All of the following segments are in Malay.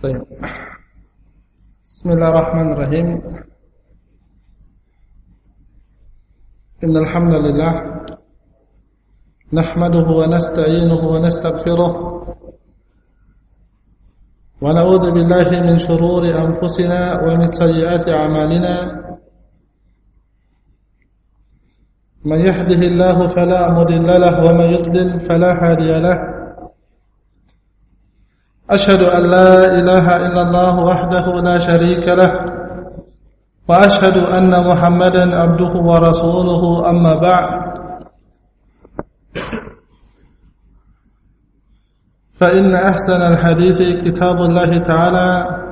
Bismillahirrahmanirrahim. Innal hamdalillah nahmaduhu wa nasta'inuhu wa nastaghfiruh wa na'udzu billahi min shururi anfusina wa min sayyiati a'malina. Man yahdihillahu fala mudilla lahu wa man yudlil fala hadiya lahu. أشهد أن لا إله إلا الله وحده لا شريك له وأشهد أن محمدا عبده ورسوله أما بعد فإن أحسن الحديث كتاب الله تعالى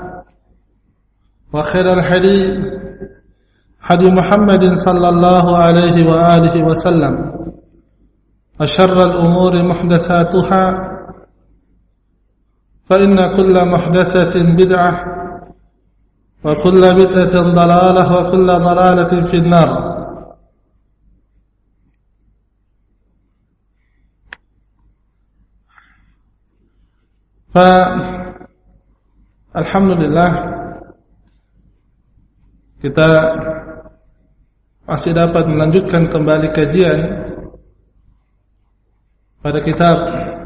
وخير الحديث حديث محمد صلى الله عليه وآله وسلم وشر الأمور محدثاتها فإن كل محدثة بدعة وكل بدعة ضلالة وكل ضلالة في النار. Alhamdulillah kita masih dapat melanjutkan kembali kajian pada kitab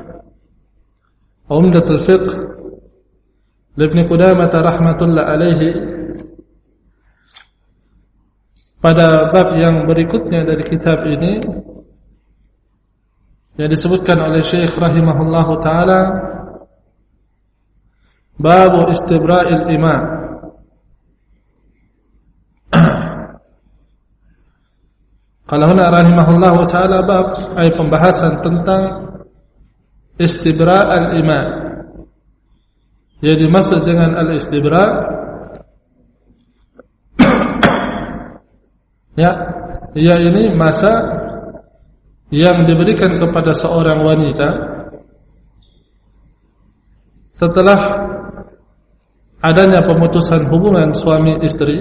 Umdatul Fiqh Ibnu Qudamah rahmatullah alaihi pada bab yang berikutnya dari kitab ini yang disebutkan oleh Syekh rahimahullahu taala, bab istibra'il ima. Kalau huna rahimahullahu taala bab ay pembahasan tentang istibra' al-ima. Yang dimaksud dengan al-istibra' ya ini masa yang diberikan kepada seorang wanita setelah adanya pemutusan hubungan suami istri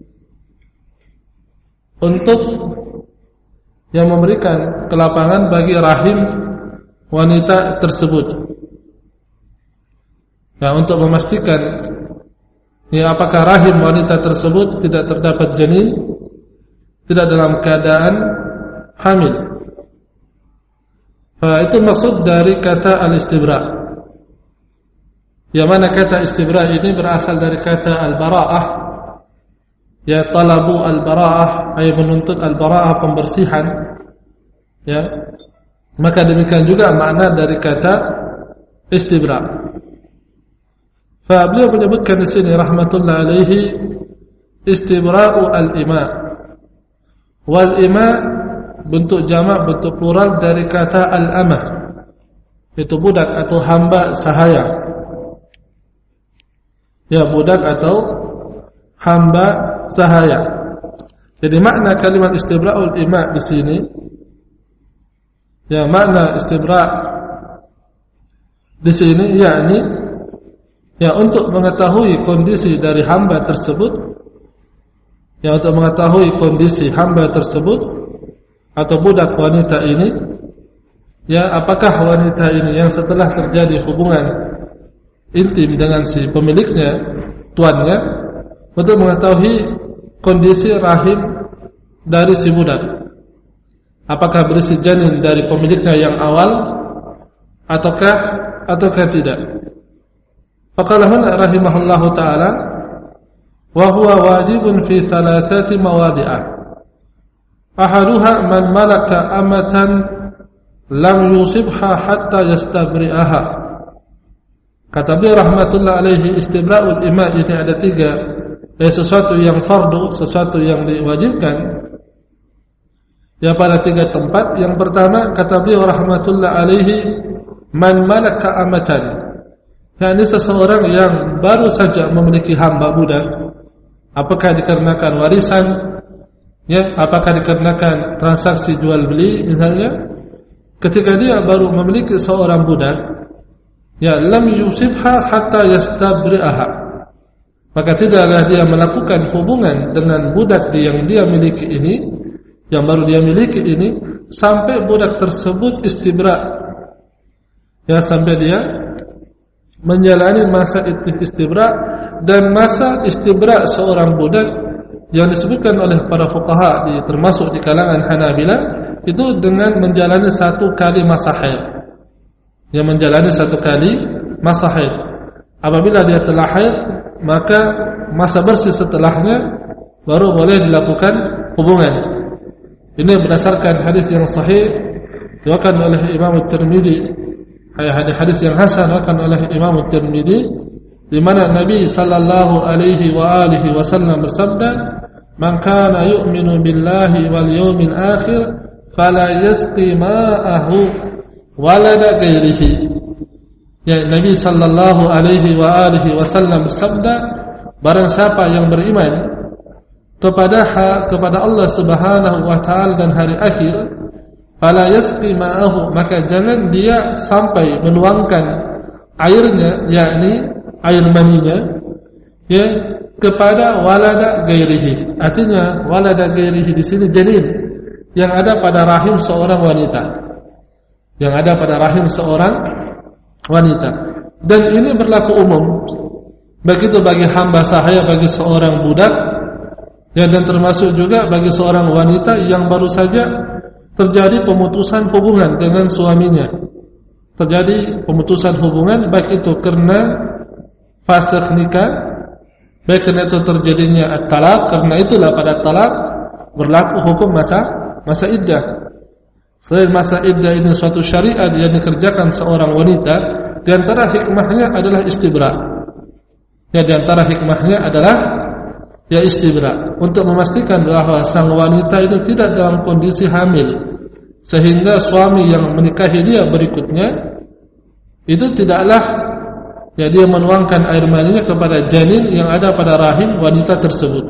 untuk yang memberikan kelapangan bagi rahim wanita tersebut. Nah, untuk memastikan apakah rahim wanita tersebut tidak terdapat janin, tidak dalam keadaan hamil. Itu maksud dari kata al-istibra'. Yang mana kata istibra' ini berasal dari kata al-bara'ah. Ya, talabu al-bara'ah, ay menuntut al-bara'ah, pembersihan. Ya. Maka demikian juga makna dari kata istibra'. Beliau menyebutkan di sini rahmatullah alaihi istibra'u al-ima. Wal ima bentuk jamak, bentuk plural dari kata al-amah, itu budak atau hamba sahaya. Ya, budak atau hamba sahaya. Jadi makna kalimat istibra'ul ima di sini, ya, makna istibra' di sini yakni ya untuk mengetahui kondisi dari hamba tersebut, ya untuk mengetahui kondisi hamba tersebut atau budak wanita ini, ya apakah wanita ini yang setelah terjadi hubungan intim dengan si pemiliknya, tuannya, untuk mengetahui kondisi rahim dari si budak. Apakah berisi janin dari pemiliknya yang awal ataukah tidak? Faqala huna rahimahullahu taala wa huwa wajibun fi thalathati mawadi'ah. Ahaduha man malaka amatan lam yusibha hatta yastabri'aha. Kata beliau rahmatullah alaihi, istibra'ul ima ini ada tiga, sesuatu yang fardu, sesuatu yang diwajibkan. Ya, pada tiga tempat. Yang pertama kata beliau rahmatullah alaihi, man malaka amatan, yakni seseorang yang baru saja memiliki hamba budak. Apakah dikarenakan warisan, ya, apakah dikarenakan transaksi jual beli misalnya. Ketika dia baru memiliki seorang budak, ya, lam yusibha hatta yastabri'aha, maka tidaklah dia melakukan hubungan dengan budak yang dia miliki ini, yang baru dia miliki ini, sampai budak tersebut istibra', ya, sampai dia menjalani masa istibra dan masa istibra seorang budak yang disebutkan oleh para fuqaha termasuk di kalangan Hanabilah itu dengan menjalani 1 kali masa haid. Yang menjalani 1 kali masa haid. Apabila dia telah haid, maka masa bersih setelahnya baru boleh dilakukan hubungan. Ini berdasarkan hadis yang sahih diriwayatkan oleh Imam Tirmizi, hadis yang hasan diriwayatkan oleh Imam Tirmizi, di mana Nabi sallallahu alaihi wa alihi wasallam bersabda, "Man kana yu'minu billahi wal yawmil akhir fala yasqi ma'ahu walada ghairihi." Ya, Nabi sallallahu alaihi wa alihi wasallam bersabda, barang siapa yang beriman kepada Allah Subhanahu wa taala dan hari akhir, fala yasqi ma'ahu, maka jangan dia sampai menuangkan airnya, yakni air maninya, ya, kepada walada ghairihi. Artinya walada ghairihi di sini janin yang ada pada rahim seorang wanita. Yang ada pada rahim seorang wanita. Dan ini berlaku umum. Begitu bagi hamba sahaya, bagi seorang budak, ya, dan termasuk juga bagi seorang wanita yang baru saja terjadi pemutusan hubungan dengan suaminya. Terjadi pemutusan hubungan baik itu karena fase nikah, baik karena itu terjadinya at-talaq, karena itulah pada talaq berlaku hukum masa iddah. Selain masa iddah ini suatu syariat yang dikerjakan seorang wanita, di antara hikmahnya adalah istibra. Ya, di antara hikmahnya adalah ya istibra, untuk memastikan bahwa sang wanita itu tidak dalam kondisi hamil, sehingga suami yang menikahi dia berikutnya itu tidaklah ya dia menuangkan air maninya kepada janin yang ada pada rahim wanita tersebut.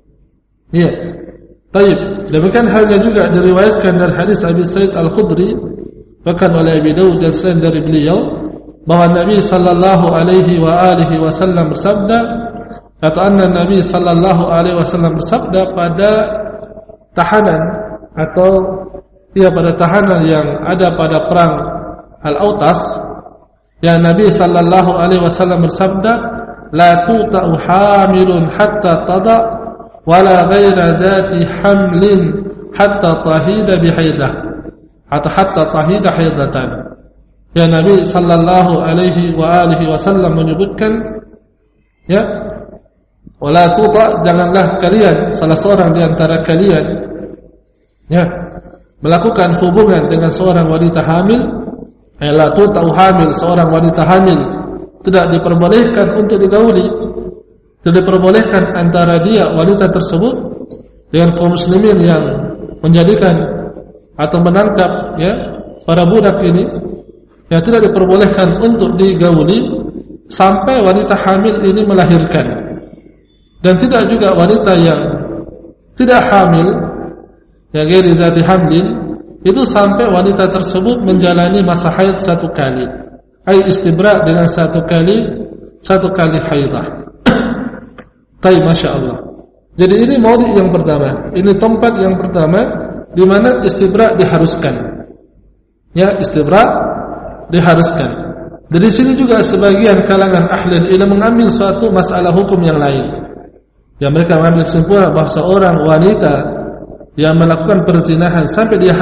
Ya. Baik, demikian halnya juga diriwayatkan dari hadis Abi Sa'id Al-Khudri bahkan oleh Abi Dawud dan selain dari beliau bahwa Nabi sallallahu alaihi wa alihi wasallam bersabda, kata Nabi sallallahu alaihi wasallam bersabda pada tahanan atau ya pada tahanan yang ada pada perang Al-Autas, ya, Nabi sallallahu alaihi wasallam bersabda, la tuta'u hamilun hatta tada wala ghaira dzati hamlin hatta tahida bihaidah hatta tahida haidatan. Ya, Nabi sallallahu alaihi wa alihi wasallam menyebutkan, ya, wala tuta, janganlah kalian, salah seorang di antara kalian, ya, melakukan hubungan dengan seorang wanita hamil. La tuta hamil, seorang wanita hamil tidak diperbolehkan untuk digauli, tidak diperbolehkan antara dia wanita tersebut dengan kaum muslimin yang menjadikan atau menangkap ya para budak ini, yang tidak diperbolehkan untuk digauli sampai wanita hamil ini melahirkan. Dan tidak juga wanita yang tidak hamil, yang ghairi dzati hamlin, itu sampai wanita tersebut menjalani masa haid 1 kali, ai istibra dengan 1 kali haidah. Taib, Masya Allah. Jadi ini maudhi yang pertama, ini tempat yang pertama di mana istibra diharuskan. Ya, istibra diharuskan. Dari sini juga sebagian kalangan ahli ilmu mengambil suatu masalah hukum yang lain. Yang mereka mengambil kesimpulan bahawa seorang wanita yang melakukan perzinahan sampai dia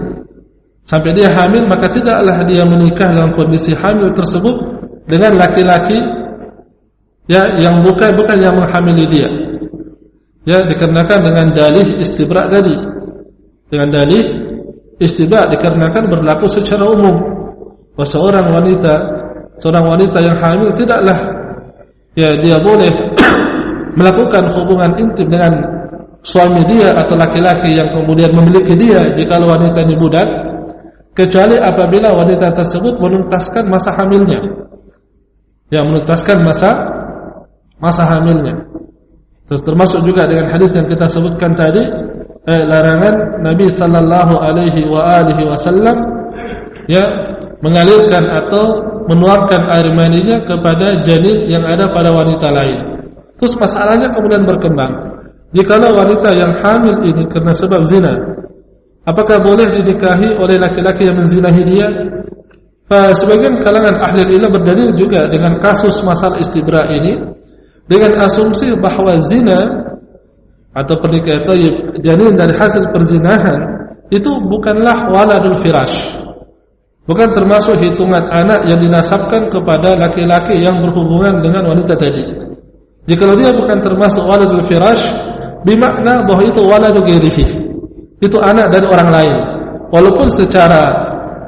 hamil, maka tidaklah dia menikah dalam kondisi hamil tersebut dengan laki-laki ya yang bukan yang menghamili dia. Ya, dikarenakan dengan dalih istibra tadi. Dengan dalih istibra dikarenakan berlaku secara umum bahwa seorang wanita yang hamil tidaklah ya dia boleh melakukan hubungan intim dengan suami dia atau laki-laki yang kemudian memiliki dia jika wanita ini budak, kecuali apabila wanita tersebut menuntaskan masa hamilnya. Ya, menuntaskan masa hamilnya. Terus termasuk juga dengan hadis yang kita sebutkan tadi, larangan Nabi sallallahu alaihi wa alihi wasallam ya mengalirkan atau menuangkan air maninya kepada janin yang ada pada wanita lain. Terus masalahnya kemudian berkembang. Jikalau wanita yang hamil ini karena sebab zina, apakah boleh dinikahi oleh laki-laki yang menzinahi dia? Sebagian kalangan ahli ilmu berdalil juga dengan kasus masalah istibra ini dengan asumsi bahwa zina atau pernikahan thayyib janin dari hasil perzinahan itu bukanlah waladul firash, bukan termasuk hitungan anak yang dinasabkan kepada laki-laki yang berhubungan dengan wanita tadi. Jikalau dia bukan termasuk waladul firash, bermakna bahwa itu waladu ghairihi, itu anak dari orang lain, walaupun secara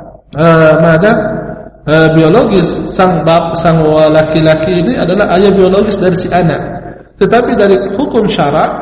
biologis sang laki-laki ini adalah ayah biologis dari si anak, tetapi dari hukum syarak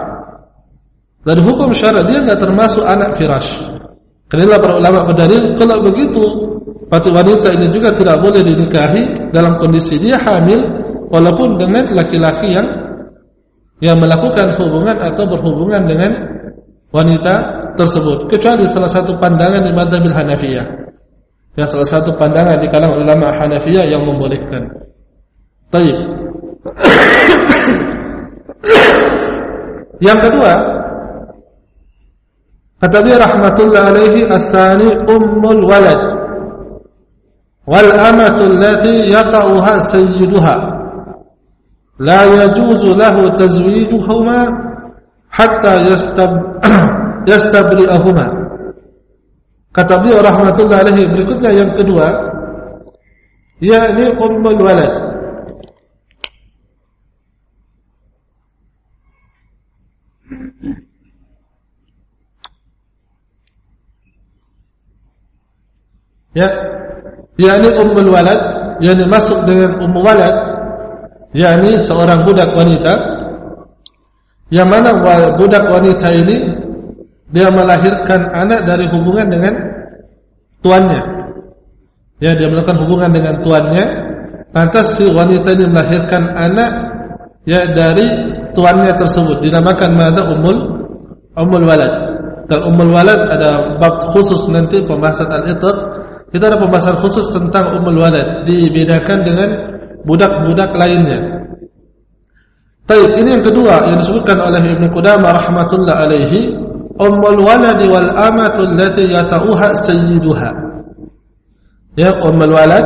dia enggak termasuk anak firash. Karena para ulama berdalil kalau begitu patut wanita ini juga tidak boleh dinikahi dalam kondisi dia hamil walaupun dengan laki-laki yang melakukan hubungan atau berhubungan dengan wanita tersebut, kecuali salah satu pandangan di mazhabil Hanafiyah. Ya, salah satu pandangan di kalangan ulama Hanafiyah yang membolehkan. Baik. Yang kedua, kata dia rahmatullah alaihi as-sani ummul walad wal amatu allati yata'uha sayyiduha la yajuzu lahu tazwijuhuma hatta yastabri'ahuma. Kata beliau rahmatullah alaihi berikutnya yang kedua, yakni ummul walad. Ya, yakni ummul walad, yakni masuk dengan ummul walad, yakni seorang budak wanita yang mana budak wanita ini dia melahirkan anak dari hubungan dengan tuannya. Ya, dia melakukan hubungan dengan tuannya, lantas si wanita ini melahirkan anak ya dari tuannya tersebut, dinamakan mana ummul walad. Dan ummul walad ada bab khusus nanti pembahasan al-itq. Itu ada pembahasan khusus tentang ummul walad, dibedakan dengan budak-budak lainnya. Baik, ini yang kedua yang disebutkan oleh Ibnu Qudamah rahmatullah alaihi, ummul waladi wal amatu allati yata'uha sayyiduha. Ya, ummul walad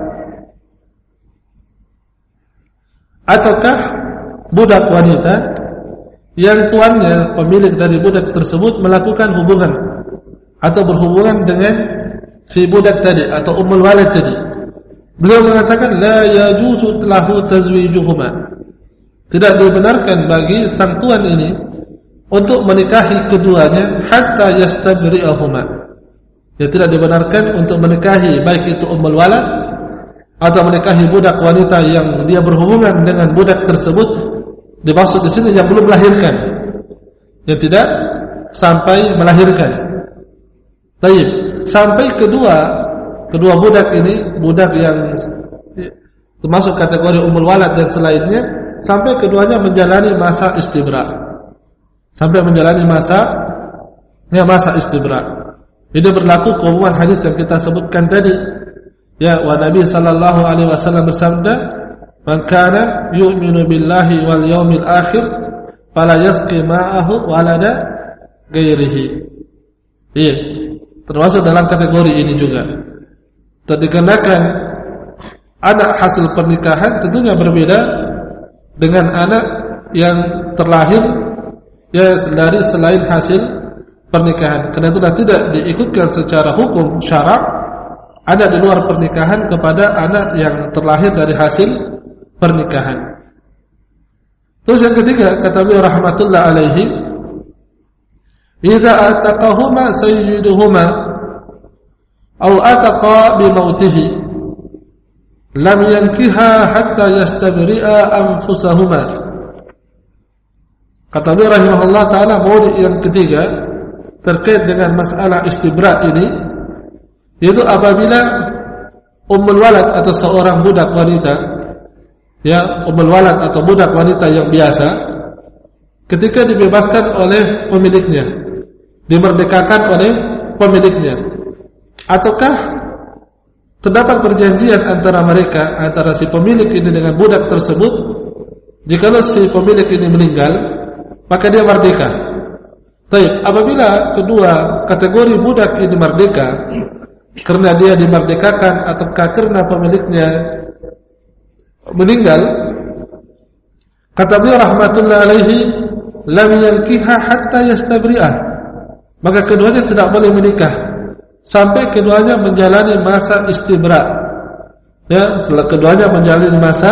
ataukah budak wanita yang tuannya, pemilik dari budak tersebut melakukan hubungan atau berhubungan dengan si budak tadi atau ummul walad tadi. Beliau mengatakan la yajuzu lahu tazwijuhuma. Tidak dibenarkan bagi sang tuan ini untuk menikahi keduanya hatta yastabri'ahuma. Ya, tidak dibenarkan untuk menikahi baik itu ummul walad atau menikahi budak wanita yang dia berhubungan dengan budak tersebut. Dimaksud di sini yang belum melahirkan, yang tidak sampai melahirkan. Baik, sampai kedua budak ini, budak yang termasuk kategori ummul walad dan selainnya, sampai keduanya menjalani masa istibra. Sampai menjalani masa istibra. Itu berlaku keumuman hadis yang kita sebutkan tadi. Ya, wa Nabi sallallahu alaihi wasallam bersabda, "Man kana yu'minu billahi wal yawmil akhir fala yasqi ma'ahu walada ghairihi." Iya, termasuk dalam kategori ini juga. Dikarenakan anak hasil pernikahan tentunya berbeda dengan anak yang terlahir ya dari selain hasil pernikahan. Karena itu tidak diikutkan secara hukum syarak anak di luar pernikahan kepada anak yang terlahir dari hasil pernikahan. Terus yang ketiga, kata beliau rahmatullah alaihi, idza ataqahuma sayyiduhuma aw ataqa bi mautihi lam yankiha hatta yastabri'a anfusahuma. Kata beliau rahimahullah ta'ala, maudi yang ketiga terkait dengan masalah istibra ini, yaitu apabila ummul walad atau seorang budak wanita, ya, ummul walad atau budak wanita yang biasa, ketika dibebaskan oleh pemiliknya, dimerdekakan oleh pemiliknya, ataukah terdapat perjanjian antara mereka, antara si pemilik ini dengan budak tersebut, jikalau si pemilik ini meninggal, maka dia merdeka. Baik, apabila kedua kategori budak ini merdeka, karena dia dimerdekakan ataukah karena pemiliknya meninggal, kata beliau rahmatullah alaihi, lam yankiha hatta yastabri'ah, maka keduanya tidak boleh menikah sampai keduanya menjalani masa istibra. Ya, setelah keduanya menjalani masa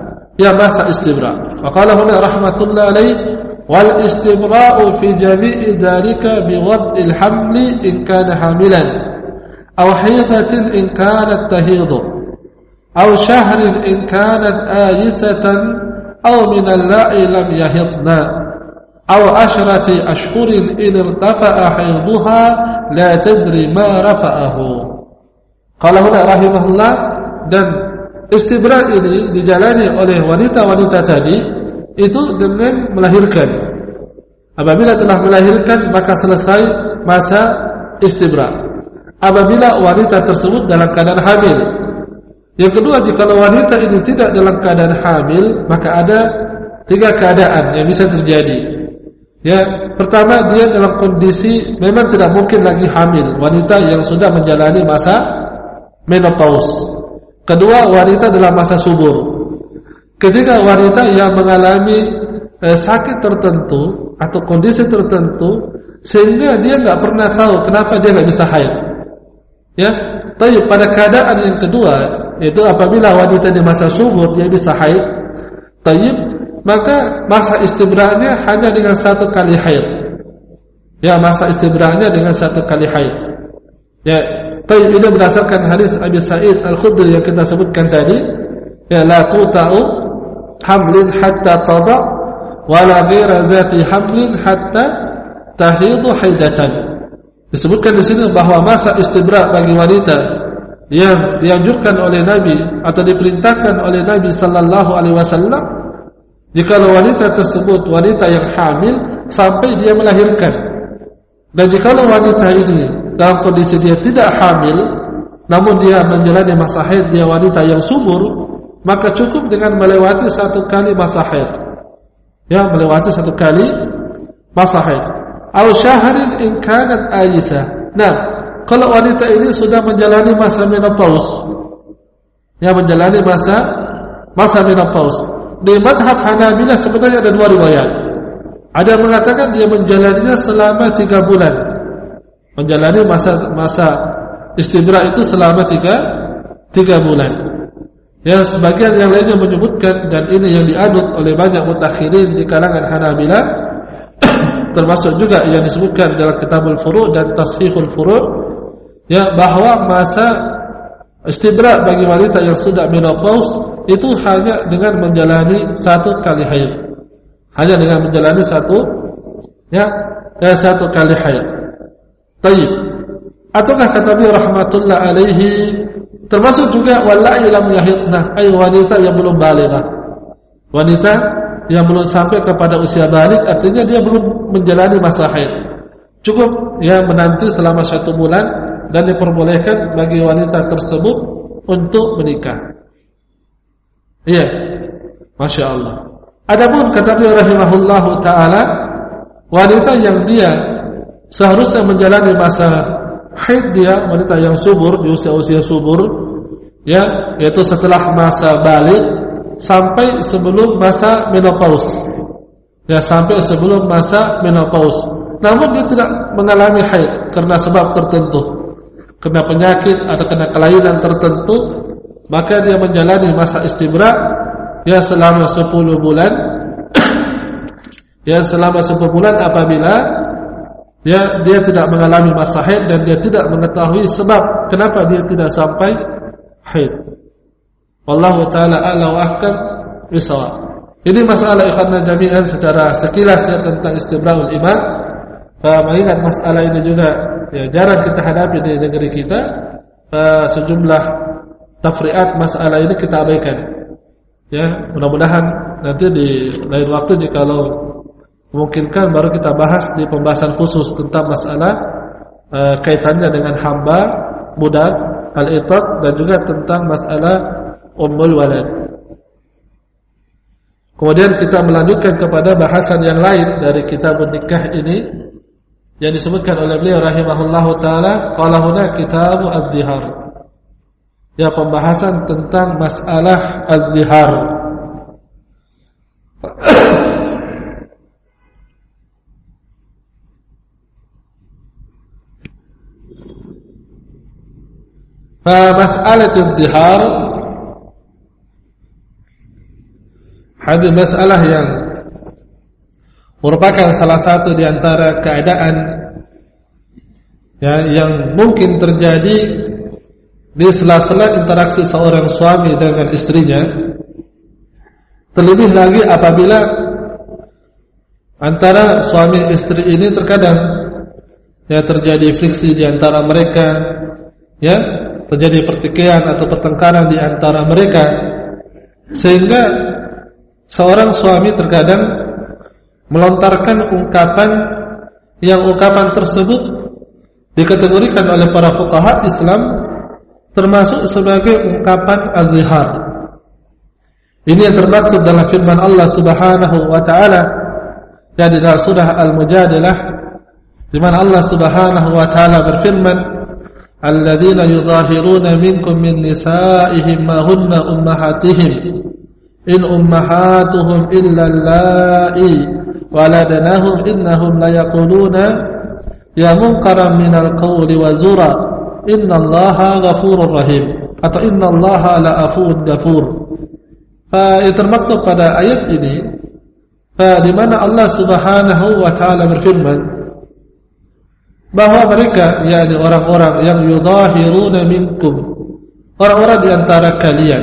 istibra. Faqala huna rahmatullah alaihi, wal istibra'u fi jami'i dhalika bi wad'il hamli in kana hamilan aw hidatin in kanat tahidu aw shahrin in kanat ayisatan aw min al-la'i lam yahidna aw ashrati ashhurin in irtafa'a haiduha la tadri ma rafa'ahu. Qala huna rahimahullah, dan istibra ini dijalani oleh wanita-wanita tadi itu dengan melahirkan. Apabila telah melahirkan maka selesai masa istibra. Apabila wanita tersebut dalam keadaan hamil. Yang kedua, jika wanita ini tidak dalam keadaan hamil, maka ada 3 keadaan yang bisa terjadi. Ya, pertama, dia dalam kondisi memang tidak mungkin lagi hamil, wanita yang sudah menjalani masa menopause. Kedua, wanita dalam masa subur. Ketiga, wanita yang mengalami sakit tertentu atau kondisi tertentu sehingga dia nggak pernah tahu kenapa dia nggak bisa haid. Ya, tapi pada keadaan yang kedua, yaitu apabila wanita di masa subur dia bisa haid, tayyib, maka masa istibra'nya hanya dengan 1 kali haid. Ya, masa istibra'nya dengan 1 kali haid. Ya, tayyib, ini berdasarkan hadis Abi Sa'id Al-Khudri yang kita sebutkan tadi. Ya, la tuta'u hamlin hatta tada' wa la ghayra dhati hamlin hatta tahidu haidatan. Disebutkan di sini bahwa masa istibra bagi wanita yang dianjurkan oleh Nabi atau diperintahkan oleh Nabi sallallahu alaihi wasallam, jika wanita tersebut wanita yang hamil sampai dia melahirkan. Dan jika wanita ini dalam kondisi dia tidak hamil namun dia menjalani masa haid, dia wanita yang subur, maka cukup dengan melewati 1 kali masa haid. Ya, melewati 1 kali masa haid. Aw syahrin in kanat ayisah. Nah, kalau wanita ini sudah menjalani masa menopause, ya, menjalani masa menopause. Di madhab Hanabilah sebenarnya ada 2 riwayat. Ada yang mengatakan dia menjalaninya selama 3 bulan. Menjalani masa istibra itu selama 3 bulan. Ya, sebagian yang lainnya menyebutkan, dan ini yang dianut oleh banyak mutakhirin di kalangan Hanabilah, termasuk juga yang disebutkan dalam Kitabul Furu' dan Tashihul Furu', ya, bahwa masa istibra bagi wanita yang sudah menopause itu hanya dengan menjalani 1 kali haid. Hanya dengan menjalani 1 kali haid. Tayyib. Ataukah kata beliau rahmatullah alaihi, termasuk juga wallahi lam yahidna, ay wanita yang belum balighah. Wanita yang belum sampai kepada usia balik, artinya dia belum menjalani masa haid. Cukup ya menanti selama 1 bulan dan diperbolehkan bagi wanita tersebut untuk menikah. Iya, Masya Allah. Adapun kata beliau rahimahullahu ta'ala, wanita yang dia seharusnya menjalani masa haid, dia wanita yang subur, di usia-usia subur, ya, yaitu setelah masa balik sampai sebelum masa menopause. Ya, sampai sebelum masa menopause. Namun dia tidak mengalami haid karena sebab tertentu, karena penyakit atau karena kelainan tertentu, maka dia menjalani masa istibra ya selama 10 bulan. Ya, selama 10 bulan apabila dia tidak mengalami masa haid dan dia tidak mengetahui sebab kenapa dia tidak sampai haid. Wallahu ta'ala a'la wa ahkam bisawab. Ini masalah ikhwanna jami'an secara sekilas ya tentang istibra'ul ima. Mengingat masalah ini juga ya jarang kita hadapi di negeri kita, sejumlah tafri'at masalah ini kita abaikan. Ya, mudah-mudahan nanti di lain waktu jikalau memungkinkan baru kita bahas di pembahasan khusus tentang masalah kaitannya dengan hamba, budak, al-itaq, dan juga tentang masalah ummul walad. Kemudian kita melanjutkan kepada bahasan yang lain dari kitab nikah ini, yang disebutkan oleh beliau rahimahullahu taala, qala huna kitabu az-zihar. Ya, pembahasan tentang masalah az-zihar. Masalah az-zihar hadis masalah yang merupakan salah satu di antara keadaan ya, yang mungkin terjadi di sela-sela interaksi seorang suami dengan istrinya. Terlebih lagi apabila antara suami istri ini terkadang ya terjadi friksi di antara mereka, ya terjadi pertikaian atau pertengkaran di antara mereka, sehingga seorang suami terkadang melontarkan ungkapan yang ungkapan tersebut dikategorikan oleh para fuqaha Islam termasuk sebagai ungkapan az-zihar. Ini yang termaktub dalam firman Allah Subhanahu wa taala di dalam surah Al-Mujadilah, di mana Allah Subhanahu wa taala berfirman, "Alladzina yudhahiruna minkum min nisa'ihim ma hunna ummahatihim in ummahatuhum illa allai waladnahum innahum la yaquluna ya munkaran minal qawli wa zura innallaha ghafurur rahim," atau innallaha la'afuwun ghafur. Termaktub pada ayat ini di mana Allah Subhanahu wa taala berfirman bahwa mereka, yakni orang-orang yang yudhahiruna minkum, orang-orang di antara kalian.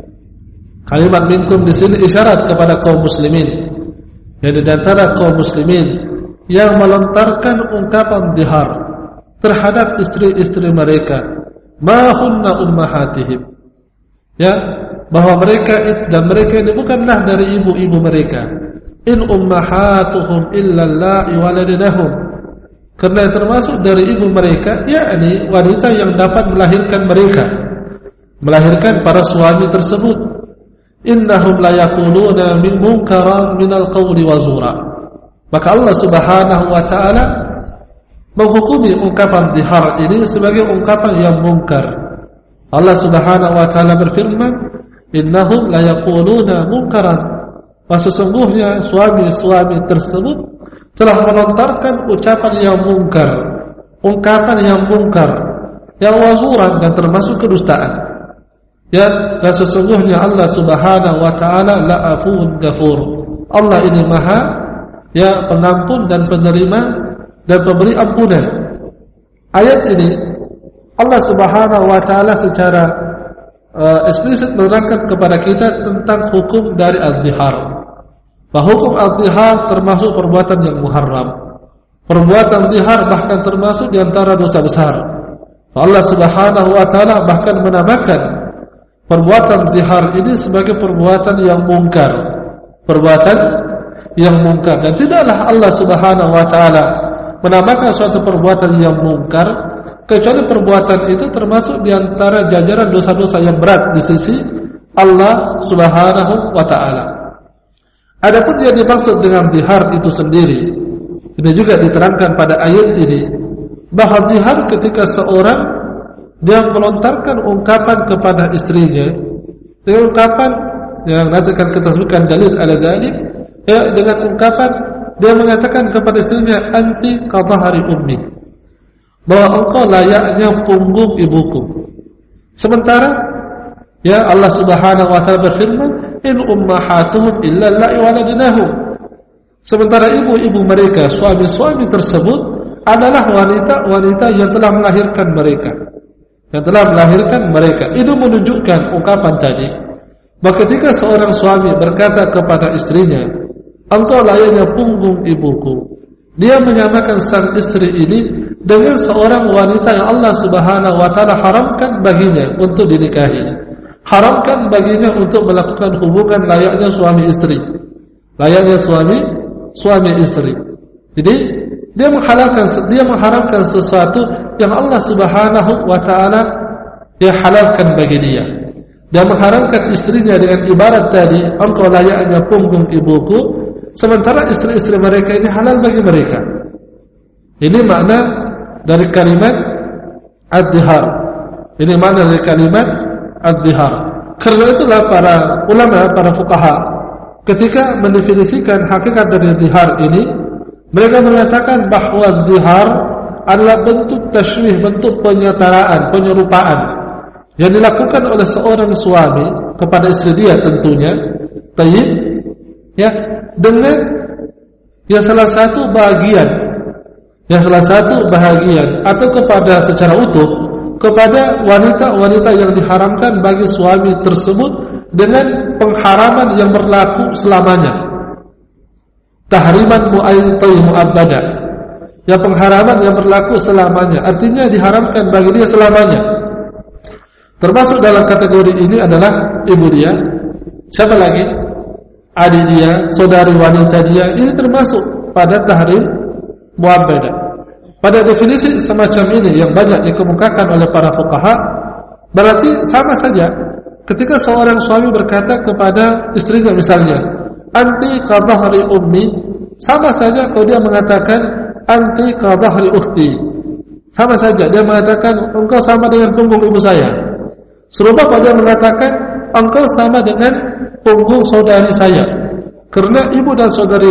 Kalimat minkum di sini isyarat kepada kaum muslimin. Jadi di antara kaum muslimin yang melontarkan ungkapan zihar terhadap istri-istri mereka, ma hunna ummahatihim. Ya, bahwa mereka dan mereka ini bukanlah dari ibu-ibu mereka. In ummahatuhum illa allai waladnahum. Karena termasuk dari ibu mereka, yakni wanita yang dapat melahirkan mereka, melahirkan para suami tersebut. Innahum la yaquluna min munkaran minal qawli wa zura. Maka Allah Subhanahu wa taala menghukumi ungkapan zihar ini sebagai ungkapan yang mungkar. Allah Subhanahu wa taala berfirman, innahum la yaquluna munkaran. Sesungguhnya suami-suami tersebut telah melontarkan ucapan yang mungkar, ungkapan yang mungkar, yang wazuran dan termasuk kedustaan. Ya, dan sesungguhnya Allah Subhanahu wa taala la'afuun ghafur. Allah ini Maha ya pengampun dan penerima dan pemberi ampunan. Ayat ini Allah Subhanahu wa taala secara eksplisit menerangkan kepada kita tentang hukum dari az-zihar. Bahwa hukum az-zihar termasuk perbuatan yang muharram. Perbuatan zihar bahkan termasuk di antara dosa besar. Allah Subhanahu wa taala bahkan menamakan perbuatan zihar ini sebagai perbuatan yang mungkar. Perbuatan yang mungkar. Dan tidaklah Allah Subhanahu wa taala menamakan suatu perbuatan yang mungkar kecuali perbuatan itu termasuk di antara jajaran dosa-dosa yang berat di sisi Allah Subhanahu wa taala. Adapun yang dimaksud dengan zihar itu sendiri, ini juga diterangkan pada ayat ini, bahwa zihar ketika seorang dia melontarkan ungkapan kepada istrinya dengan ungkapan yang nanti akan kita sebutkan dalil ala dzalik, ya, dengan ungkapan dia mengatakan kepada istrinya, anti kadhahari ummi, bahwa engkau layaknya punggung ibuku. Sementara ya Allah Subhanahu wa taala berfirman, in ummahatuhum illa allai waladnahum. Sementara ibu-ibu mereka, suami-suami tersebut adalah wanita-wanita yang telah melahirkan mereka. Yang telah melahirkan mereka. Itu menunjukkan ungkapan tadi bahwa ketika seorang suami berkata kepada istrinya, engkau layaknya punggung ibuku, dia menyamakan sang istri ini dengan seorang wanita yang Allah Subhanahu wa taala haramkan baginya untuk dinikahi. Haramkan baginya untuk melakukan hubungan layaknya suami istri. Layaknya suami istri. Jadi dia mengharamkan sesuatu yang Allah Subhanahu wa taala dia halalkan bagi dia. Dia mengharamkan istrinya dengan ibarat tadi, engkau layaknya punggung ibuku, sementara istri-istri mereka ini halal bagi mereka. Ini makna dari kalimat ad-dihar. Ini makna dari kalimat ad-dihar. Karena itulah para ulama, para fuqaha ketika mendefinisikan hakikat dari dihar ini, mereka mengatakan bahwa dihar adalah bentuk tashbih, bentuk penyetaraan, penyerupaan yang dilakukan oleh seorang suami kepada istri dia tentunya, tayyib, ya, dengan yang salah satu bahagian atau kepada secara utuh kepada wanita-wanita yang diharamkan bagi suami tersebut dengan pengharaman yang berlaku selamanya. Tahriman mu'abbada, ya, pengharaman yang berlaku selamanya, artinya diharamkan bagi dia selamanya. Termasuk dalam kategori ini adalah ibu dia, siapa lagi? Adik dia, saudari wanita dia, ini termasuk pada tahrim mu'abbada. Pada definisi semacam ini yang banyak dikemukakan oleh para fuqaha, berarti sama saja ketika seorang suami berkata kepada istrinya misalnya, anti ka dhahri ummi, sama saja kalau dia mengatakan anti ka dhahri ukhti, sama saja dia mengatakan engkau sama dengan punggung ibu saya. Serupa kalau dia mengatakan engkau sama dengan punggung saudari saya. Karena ibu dan saudari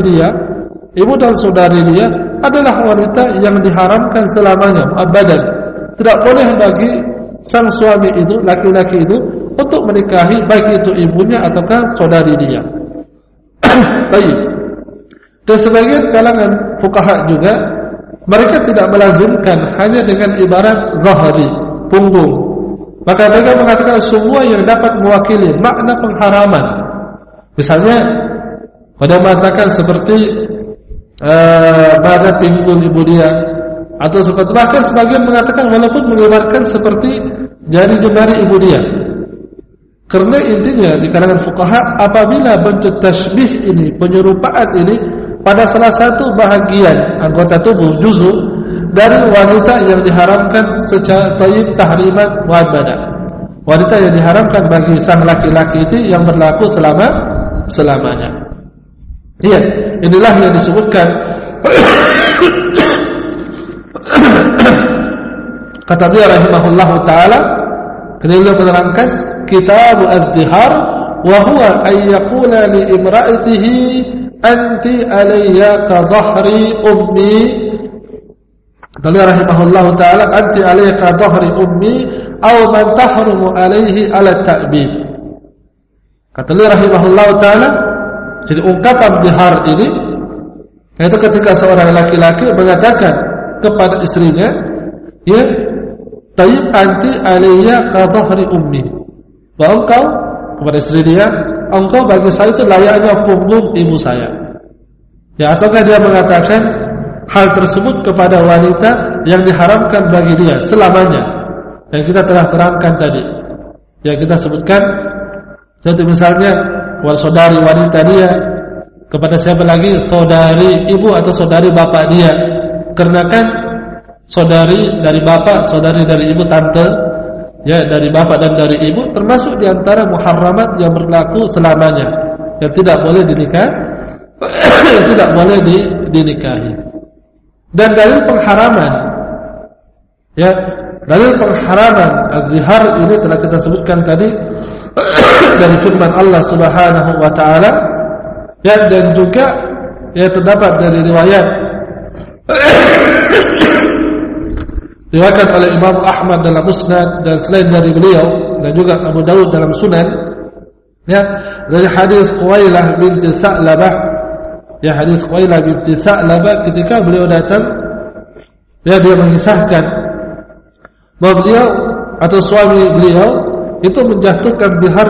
dia adalah wanita yang diharamkan selamanya, abadan. Tidak boleh bagi sang suami itu, laki-laki itu, untuk menikahi baik itu ibunya ataukah saudari dia. Baik. Dan sebagian kalangan fuqaha juga, mereka tidak melazimkan hanya dengan ibarat zahari, punggung. Maka mereka mengatakan semua yang dapat mewakili makna pengharaman. Misalnya, pada mengatakan seperti pada pinggul ibu dia, atau seperti, bahkan sebagian mengatakan walaupun mengibaratkan seperti jari jemari ibu dia. Karena intinya di kalangan fuqaha, apabila bentuk tashbih ini, penyerupaan ini pada salah satu bahagian anggota tubuh, juz'u dari wanita yang diharamkan secara tayyib tahriman mu'abbada, wanita yang diharamkan bagi sang laki-laki itu yang berlaku selamanya. Iya, inilah yang disebutkan kata dia rahimahullahu ta'ala ketika beliau menerangkan kitab az-zihar wa huwa ay yaqula li imra'atihi anti alayya ka dhahri ummi. Kata beliau rahimahullahu ta'ala anti alayya ka dhahri ummi aw man tahrumu alayhi ala ta'bid. Kata beliau rahimahullahu ta'ala, jadi ungkapan dihar ini yaitu ketika seorang laki-laki mengatakan kepada istrinya, ya, tayyib anti alayya ka dhahri ummi, bahwa engkau, kepada istri dia, engkau bagi saya itu layaknya punggung ibu saya. Ya, ataukah dia mengatakan hal tersebut kepada wanita yang diharamkan bagi dia selamanya, yang kita telah terangkan tadi, yang kita sebutkan. Contoh misalnya kepada saudari wanita dia, kepada siapa lagi? Saudari ibu atau saudari bapak dia. Karena kan saudari dari bapak, saudari dari ibu, tante, ya, dari bapak dan dari ibu termasuk di antara muharramat yang berlaku selamanya, yang tidak boleh dinikahi. Dan dalil pengharaman, ya, dalil pengharaman az-zihar ini telah kita sebutkan tadi dari firman Allah Subhanahu wa taala, ya, dan juga ya terdapat dari riwayat diriwayatkan oleh Imam Ahmad dalam Musnad dan selain dari beliau, dan juga Abu Dawud dalam Sunan, ya, dari hadis Khuwailah binti Tha'labah, ya, hadis Khuwailah binti Tha'labah ketika beliau datang, ya, dia mengisahkan bahwa beliau atau suami beliau itu menjatuhkan dihar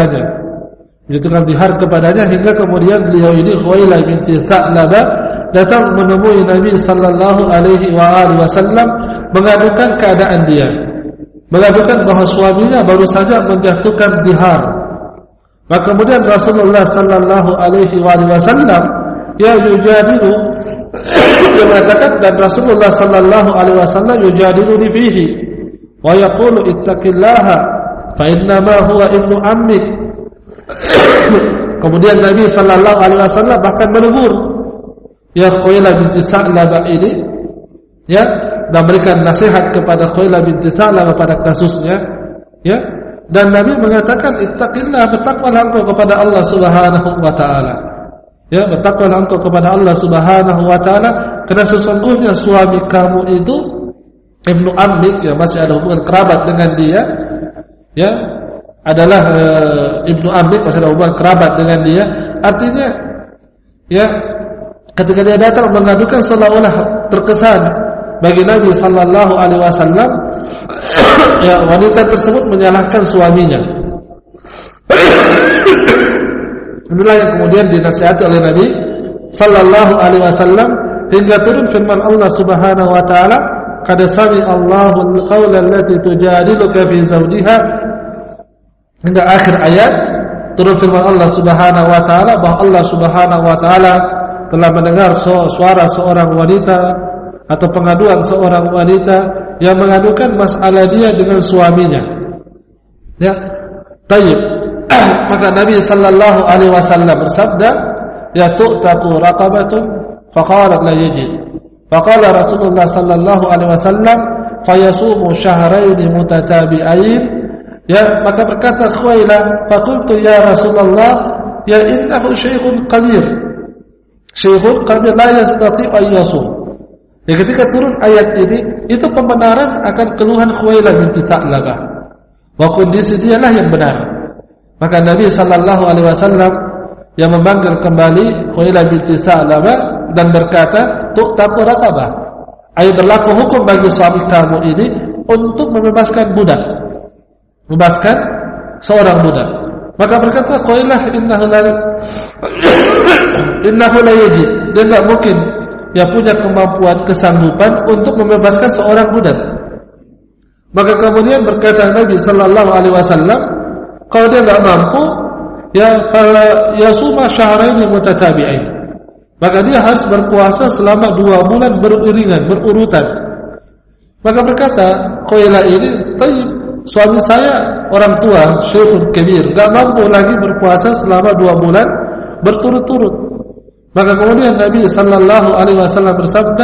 kepadanya, hingga kemudian beliau ini Khuwailah binti Tha'labah datang menemui Nabi sallallahu alaihi wasallam mengadukan keadaan dia, mengadukan bahwa suaminya baru saja menjatuhkan dihar. Maka kemudian Rasulullah sallallahu alaihi wasallam ya yujadilu, dia mengatakan, dan Rasulullah sallallahu alaihi wasallam yujadilu fihi wa yaqulu ittaqillaha fa innama huwa ibnu ammik. Kemudian Nabi sallallahu alaihi wasallam bahkan menegur ya Khuwailah binti Tha'labah ini, ya, dan berikan nasihat kepada Khuwailid binti Tha'labah pada kasusnya, ya. Dan Nabi mengatakan, ittaqillah, bertakwalah engkau kepada Allah Subhanahu wa taala. Ya, bertakwalah engkau kepada Allah Subhanahu wa taala, karena sesungguhnya suami kamu itu Ibnu Amlik, yang masih ada hubungan kerabat dengan dia, ya, adalah Ibnu Amlik, masih ada hubungan kerabat dengan dia. Artinya, ya, ketika dia datang mengadukan, seolah-olah terkesan bagi Nabi sallallahu alaihi wasallam, ya, wanita tersebut menyalahkan suaminya. Inilah yang kemudian dinasihati oleh Nabi sallallahu alaihi wasallam hingga turun firman Allah Subhanahu wa taala, qad sami Allahu al-qawla allati tujadiluka fi zawjiha, hingga akhir ayat. Turun firman Allah Subhanahu wa taala bahwa Allah Subhanahu wa taala telah mendengar suara seorang wanita atau pengaduan seorang wanita yang mengadukan masalah dia dengan suaminya. Ya, tayyib. Maka Nabi sallallahu alaihi wasallam bersabda, ya tu'taqu raqabatun faqalat la yajid. Faqala Rasulullah sallallahu alaihi wasallam, fayasumu syahrayn mutatabi'ain. Ya, maka berkata Khuwailah, faqultu ya Rasulullah, ya innahu syaikhun qadir. Syaikhun qadir la yastati' an yasum. Ya, ketika turun ayat ini, itu pembenaran akan keluhan Khuwailah binti Tha'labah, bahwa kondisi dialah yang benar. Maka Nabi sallallahu alaihi wasallam yang memanggil kembali Khuwailah binti Tha'labah dan berkata, tu'taqu raqabah, ay berlaku hukum bagi suami kamu ini untuk membebaskan budak, membebaskan seorang budak. Maka berkata Khuwailah, innahu la yajid, dia enggak mungkin yang punya kemampuan, kesanggupan untuk membebaskan seorang budak. Maka kemudian berkata Nabi sallallahu alaihi wasallam, kalau dia enggak mampu, ya fala yasuma syahrayn mutatabi'ain, maka dia harus berpuasa selama 2 bulan beriringan, berurutan. Maka berkata Khuwailah ini, tayyib, suami saya orang tua, syekhun kabir, enggak mampu lagi berpuasa selama 2 bulan berturut-turut. Maka kemudian Nabi sallallahu alaihi wasallam bersabda,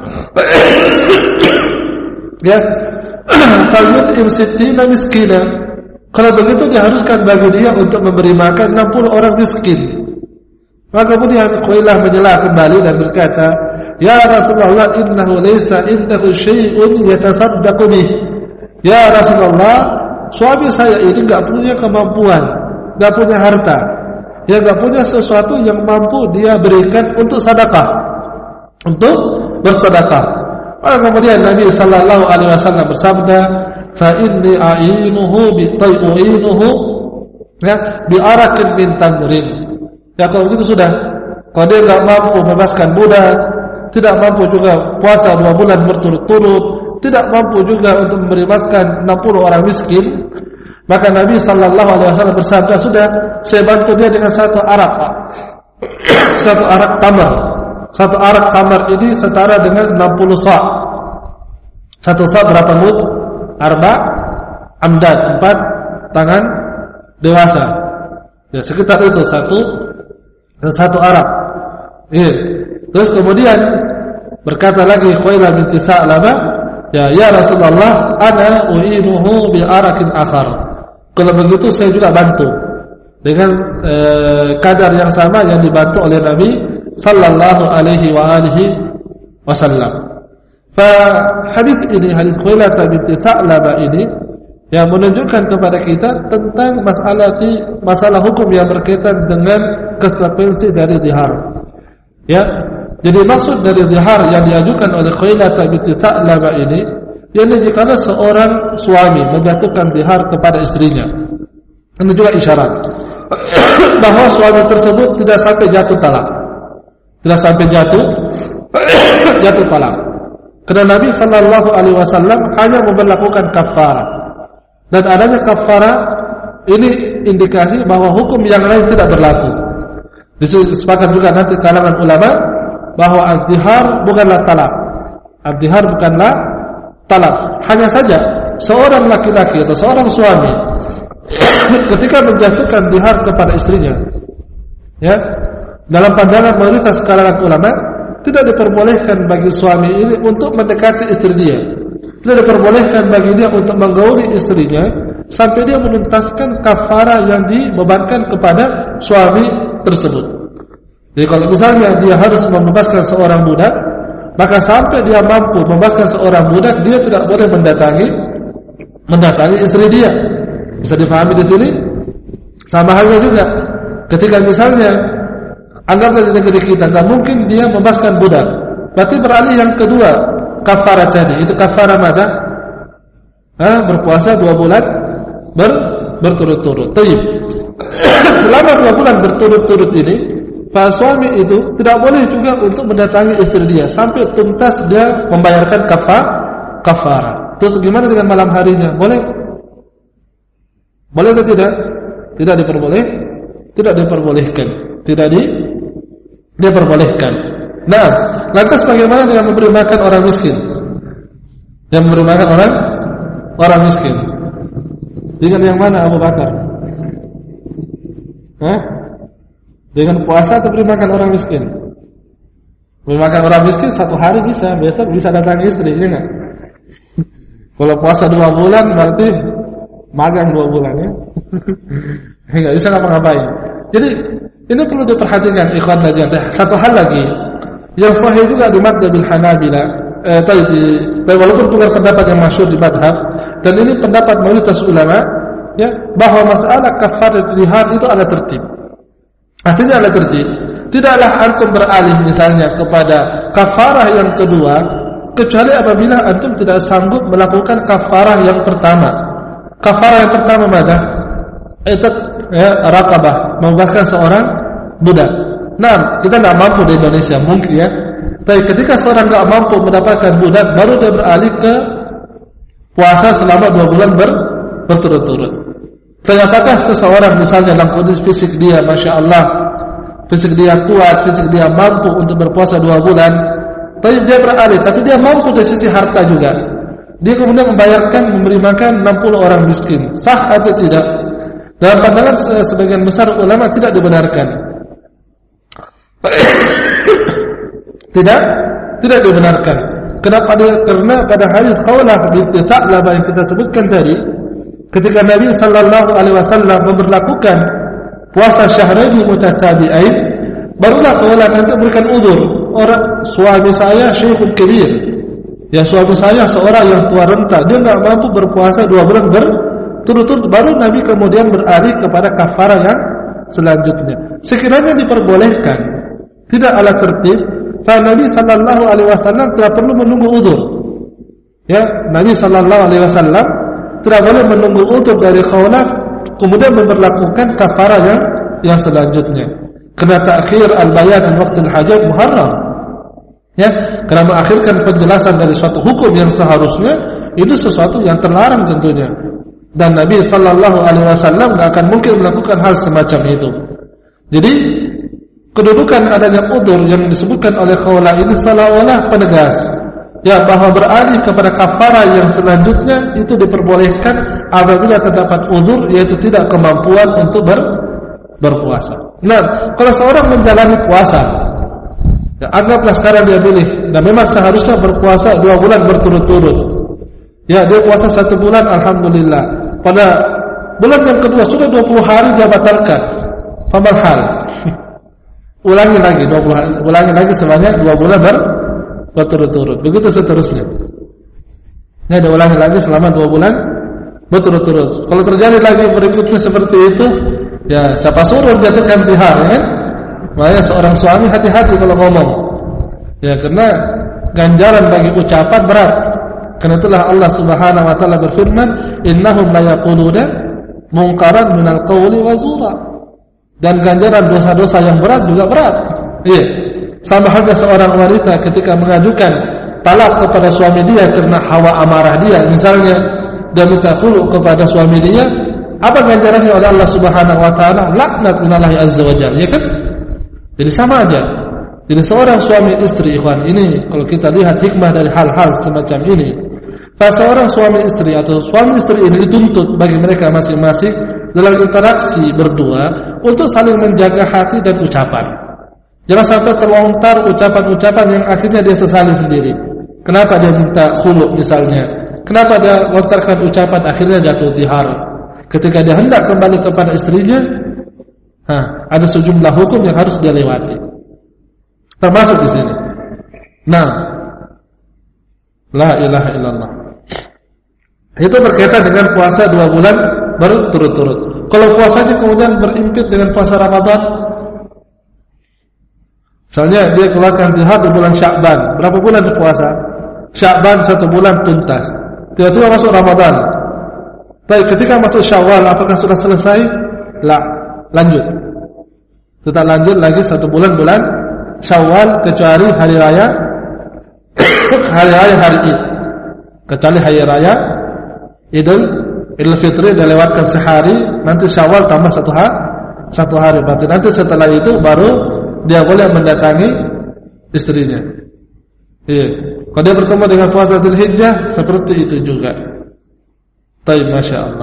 ya, falyut'im 60 miskina. Kalau begitu diharuskan bagi dia untuk memberi makan 60 orang miskin. Maka kemudian Khuwailah menyela kembali dan berkata, ya Rasulullah, innahu laysa indahu syai'un yatasaddaqu bih. Ya Rasulullah, suami saya ini enggak punya kemampuan, enggak punya harta, dia enggak punya sesuatu yang mampu dia berikan untuk sedekah, untuk bersedekah. Maka kemudian Nabi sallallahu alaihi wasallam bersabda, fa inni a'inuhu bi tayyinuhu, ya, bi arakin min tamrin. Ya, kalau begitu sudah. Kalau dia enggak mampu membebaskan budak, tidak mampu juga puasa 2 bulan berturut-turut, tidak mampu juga untuk memberi makan 60 orang miskin, maka Nabi sallallahu alaihi wasallam bersabda, sudah, saya bantu dia dengan 1 arak, Pak. 1 arak tamar. 1 arak tamar ini setara dengan 60 sa'. 1 sa' berapa mud? 4 amdad, 4 tangan dewasa. Ya, sekitar itu 1 arak. Iya. Terus kemudian berkata lagi Khuwailah binti Tha'labah, ya Rasulullah, ana u'inuhu bi arakin akhar. Kalau begitu saya juga bantu dengan kadar yang sama yang dibantu oleh Nabi sallallahu alaihi wa alihi wasallam. Fa hadis ini, hadis Khuwailah binti Tha'labah ini, yang menunjukkan kepada kita tentang masalah hukum yang berkaitan dengan konsekuensi dari zihar. Ya, jadi maksud dari zihar yang diajukan oleh Khuwailah binti Tha'labah ini, yakni jika seorang suami menjatuhkan zihar kepada istrinya, ini juga isyarat bahwa suami tersebut tidak sampai jatuh talak, tidak sampai jatuh talak. Karena Nabi sallallahu alaihi wasallam hanya memberlakukan kafarah, dan adanya kafarah ini indikasi bahwa hukum yang lain tidak berlaku. Disepakati juga nanti kalangan ulama bahwa al-zihar bukanlah talak. Al-zihar bukanlah talak. Hanya saja seorang laki-laki atau seorang suami ketika menjatuhkan zihar kepada istrinya, ya, dalam pandangan mayoritas kalangan ulama, tidak diperbolehkan bagi suami ini untuk mendekati istri dia. Tidak diperbolehkan bagi dia untuk menggauli istrinya sampai dia menuntaskan kafarah yang dibebankan kepada suami tersebut. Jadi kalau misalnya dia harus membebaskan seorang budak, maka sampai dia mampu membebaskan seorang budak, dia tidak boleh mendatangi istri dia. Bisa dipahami di sini? Sama halnya juga ketika misalnya anggaplah di negeri kita tak mungkin dia membebaskan budak, berarti beralih yang kedua kafarah tadi. Itu kafarah mana? Berpuasa 2 bulan berturut-turut. Taib. Selama 2 bulan berturut-turut ini, para suami itu tidak boleh juga untuk mendatangi istri dia sampai tuntas dia membayarkan kafarah. Terus gimana dengan malam harinya? Boleh? Boleh atau tidak? Tidak diperbolehkan. Tidak diperbolehkan. Nah, lantas bagaimana dengan memberi makan orang miskin? Yang memberi makan orang miskin. Dengan yang mana Abu Bakar? Dengan puasa atau beri makan orang miskin? Beri makan orang miskin 1 hari bisa, besok bisa datang istri, ya enggak? Kalau puasa 2 bulan berarti magang 2 bulan ya. Enggak bisa ngapa-ngapain. Jadi ini perlu diperhatikan ikhwan dan jamaah. Satu hal lagi yang sahih juga di madhabil Hanabila, walaupun bukan pendapat yang masyhur di madhab, dan ini pendapat mayoritas ulama, ya, bahwa masalah kafarat lihar itu ada tertib. Artinya ada tertib. Tidaklah antum beralih misalnya kepada kafarah yang kedua kecuali apabila antum tidak sanggup melakukan kafarah yang pertama. Kafarah yang pertama mana? Itu raqabah, membebaskan seorang budak. Nah, kita tidak mampu di Indonesia mungkin ya. Tapi ketika seorang tidak mampu mendapatkan budak, baru dia beralih ke puasa selama 2 bulan berturut-turut. Jadi apakah seseorang misalnya dalam kondisi fisik dia, masya Allah, fisik dia kuat, fisik dia mampu untuk berpuasa 2 bulan, tapi dia beralih, tapi dia mampu dari sisi harta juga. Dia kemudian memberi makan 60 orang miskin. Sah atau tidak? Dalam pandangan sebagian besar ulama tidak dibenarkan. Tidak dibenarkan. Kenapa? Karena pada hadis Qaulah binti Tha'labah yang kita sebutkan tadi, ketika Nabi sallallahu alaihi wasallam memberlakukan puasa syahraini mutatabi'ain, barulah Qaulah nanti memberikan uzur. Orang suami saya syekhul kabir. Ya, suami saya seorang yang tua renta, dia enggak mampu berpuasa 2 bulan berturut-turut, baru Nabi kemudian beralih kepada kafarah yang selanjutnya. Sekiranya diperbolehkan, tidak ala tertib, Nabi sallallahu alaihi wasallam tidak perlu menunggu uzur. Ya, Nabi sallallahu alaihi wasallam tidak boleh menunggu uzur dari Khawlah kemudian memperlakukan kafarah yang selanjutnya. Karena ta'khir al-bayan an waqtil hajat muharram. Ya, karena mengakhirkan penjelasan dari suatu hukum yang seharusnya itu sesuatu yang terlarang tentunya. Dan Nabi sallallahu alaihi wasallam tidak akan mungkin melakukan hal semacam itu. Jadi kedudukan adanya udzur yang disebutkan oleh Khawlah ini seolah-olah penegas ya bahwa beralih kepada kafarah yang selanjutnya itu diperbolehkan apabila terdapat udzur, yaitu tidak kemampuan untuk berpuasa. Nah, kalau seorang menjalani puasa, ya, anggaplah sekarang dia pilih, dan memang seharusnya berpuasa 2 bulan berturut-turut. Ya, dia puasa 1 bulan, alhamdulillah. Pada bulan yang kedua sudah 20 hari dia batalkan. Famal hal? Ulangi lagi 20 hari, ulangi lagi sebanyak 2 bulan berturut-turut. Begitu seterusnya. Ya, dia ulangi lagi selama 2 bulan berturut-turut. Kalau terjadi lagi berikutnya seperti itu, ya siapa suruh jatuhkan tihar, ya kan? Makanya seorang suami hati-hati kalau ngomong. Ya, karena ganjaran bagi ucapan berat. Karena itulah Allah Subhanahu wa taala berfirman, "Innahum la yaquluna munkaran minal qawli wa zura." Dan ganjaran dosa-dosa yang berat juga berat. Iya. Sama halnya seorang wanita ketika mengajukan talak kepada suami dia karena hawa amarah dia, misalnya dia minta khulu kepada suami dia, apa ganjarannya oleh Allah Subhanahu wa taala? Laknat minallahi azza wa jalla, ya kan? Jadi sama aja. Jadi seorang suami istri, ikhwan, ini kalau kita lihat hikmah dari hal-hal semacam ini, seorang suami istri atau suami istri ini dituntut bagi mereka masing-masing dalam interaksi berdua untuk saling menjaga hati dan ucapan. Jangan sampai terlontar ucapan-ucapan yang akhirnya dia sesali sendiri. Kenapa dia minta khulu misalnya? Kenapa dia lontarkan ucapan akhirnya jatuh dihar? Ketika dia hendak kembali kepada istrinya, ada sejumlah hukum yang harus dia lewati. Termasuk di sini. Nah, la ilaha illallah. Itu berkaitan dengan puasa 2 bulan berturut-turut. Kalau puasanya kemudian berimpit dengan puasa Ramadan, misalnya dia keluarkan dihar di bulan Sya'ban, berapa bulan berpuasa? Sya'ban 1 bulan tuntas. Tiba-tiba masuk Ramadan. Baik, ketika masuk Syawal, apakah sudah selesai? La, lanjut. Tetap lanjut lagi 1 bulan Syawal, kecuali hari raya hari Id. Kecuali hari raya Idul Fitri dia lewatkan sehari, nanti Syawal tambah 1 hari. Berarti nanti setelah itu baru dia boleh mendatangi istrinya. Iya. Kalau dia bertemu dengan puasa Dzulhijjah, seperti itu juga. Taib, Masya Allah.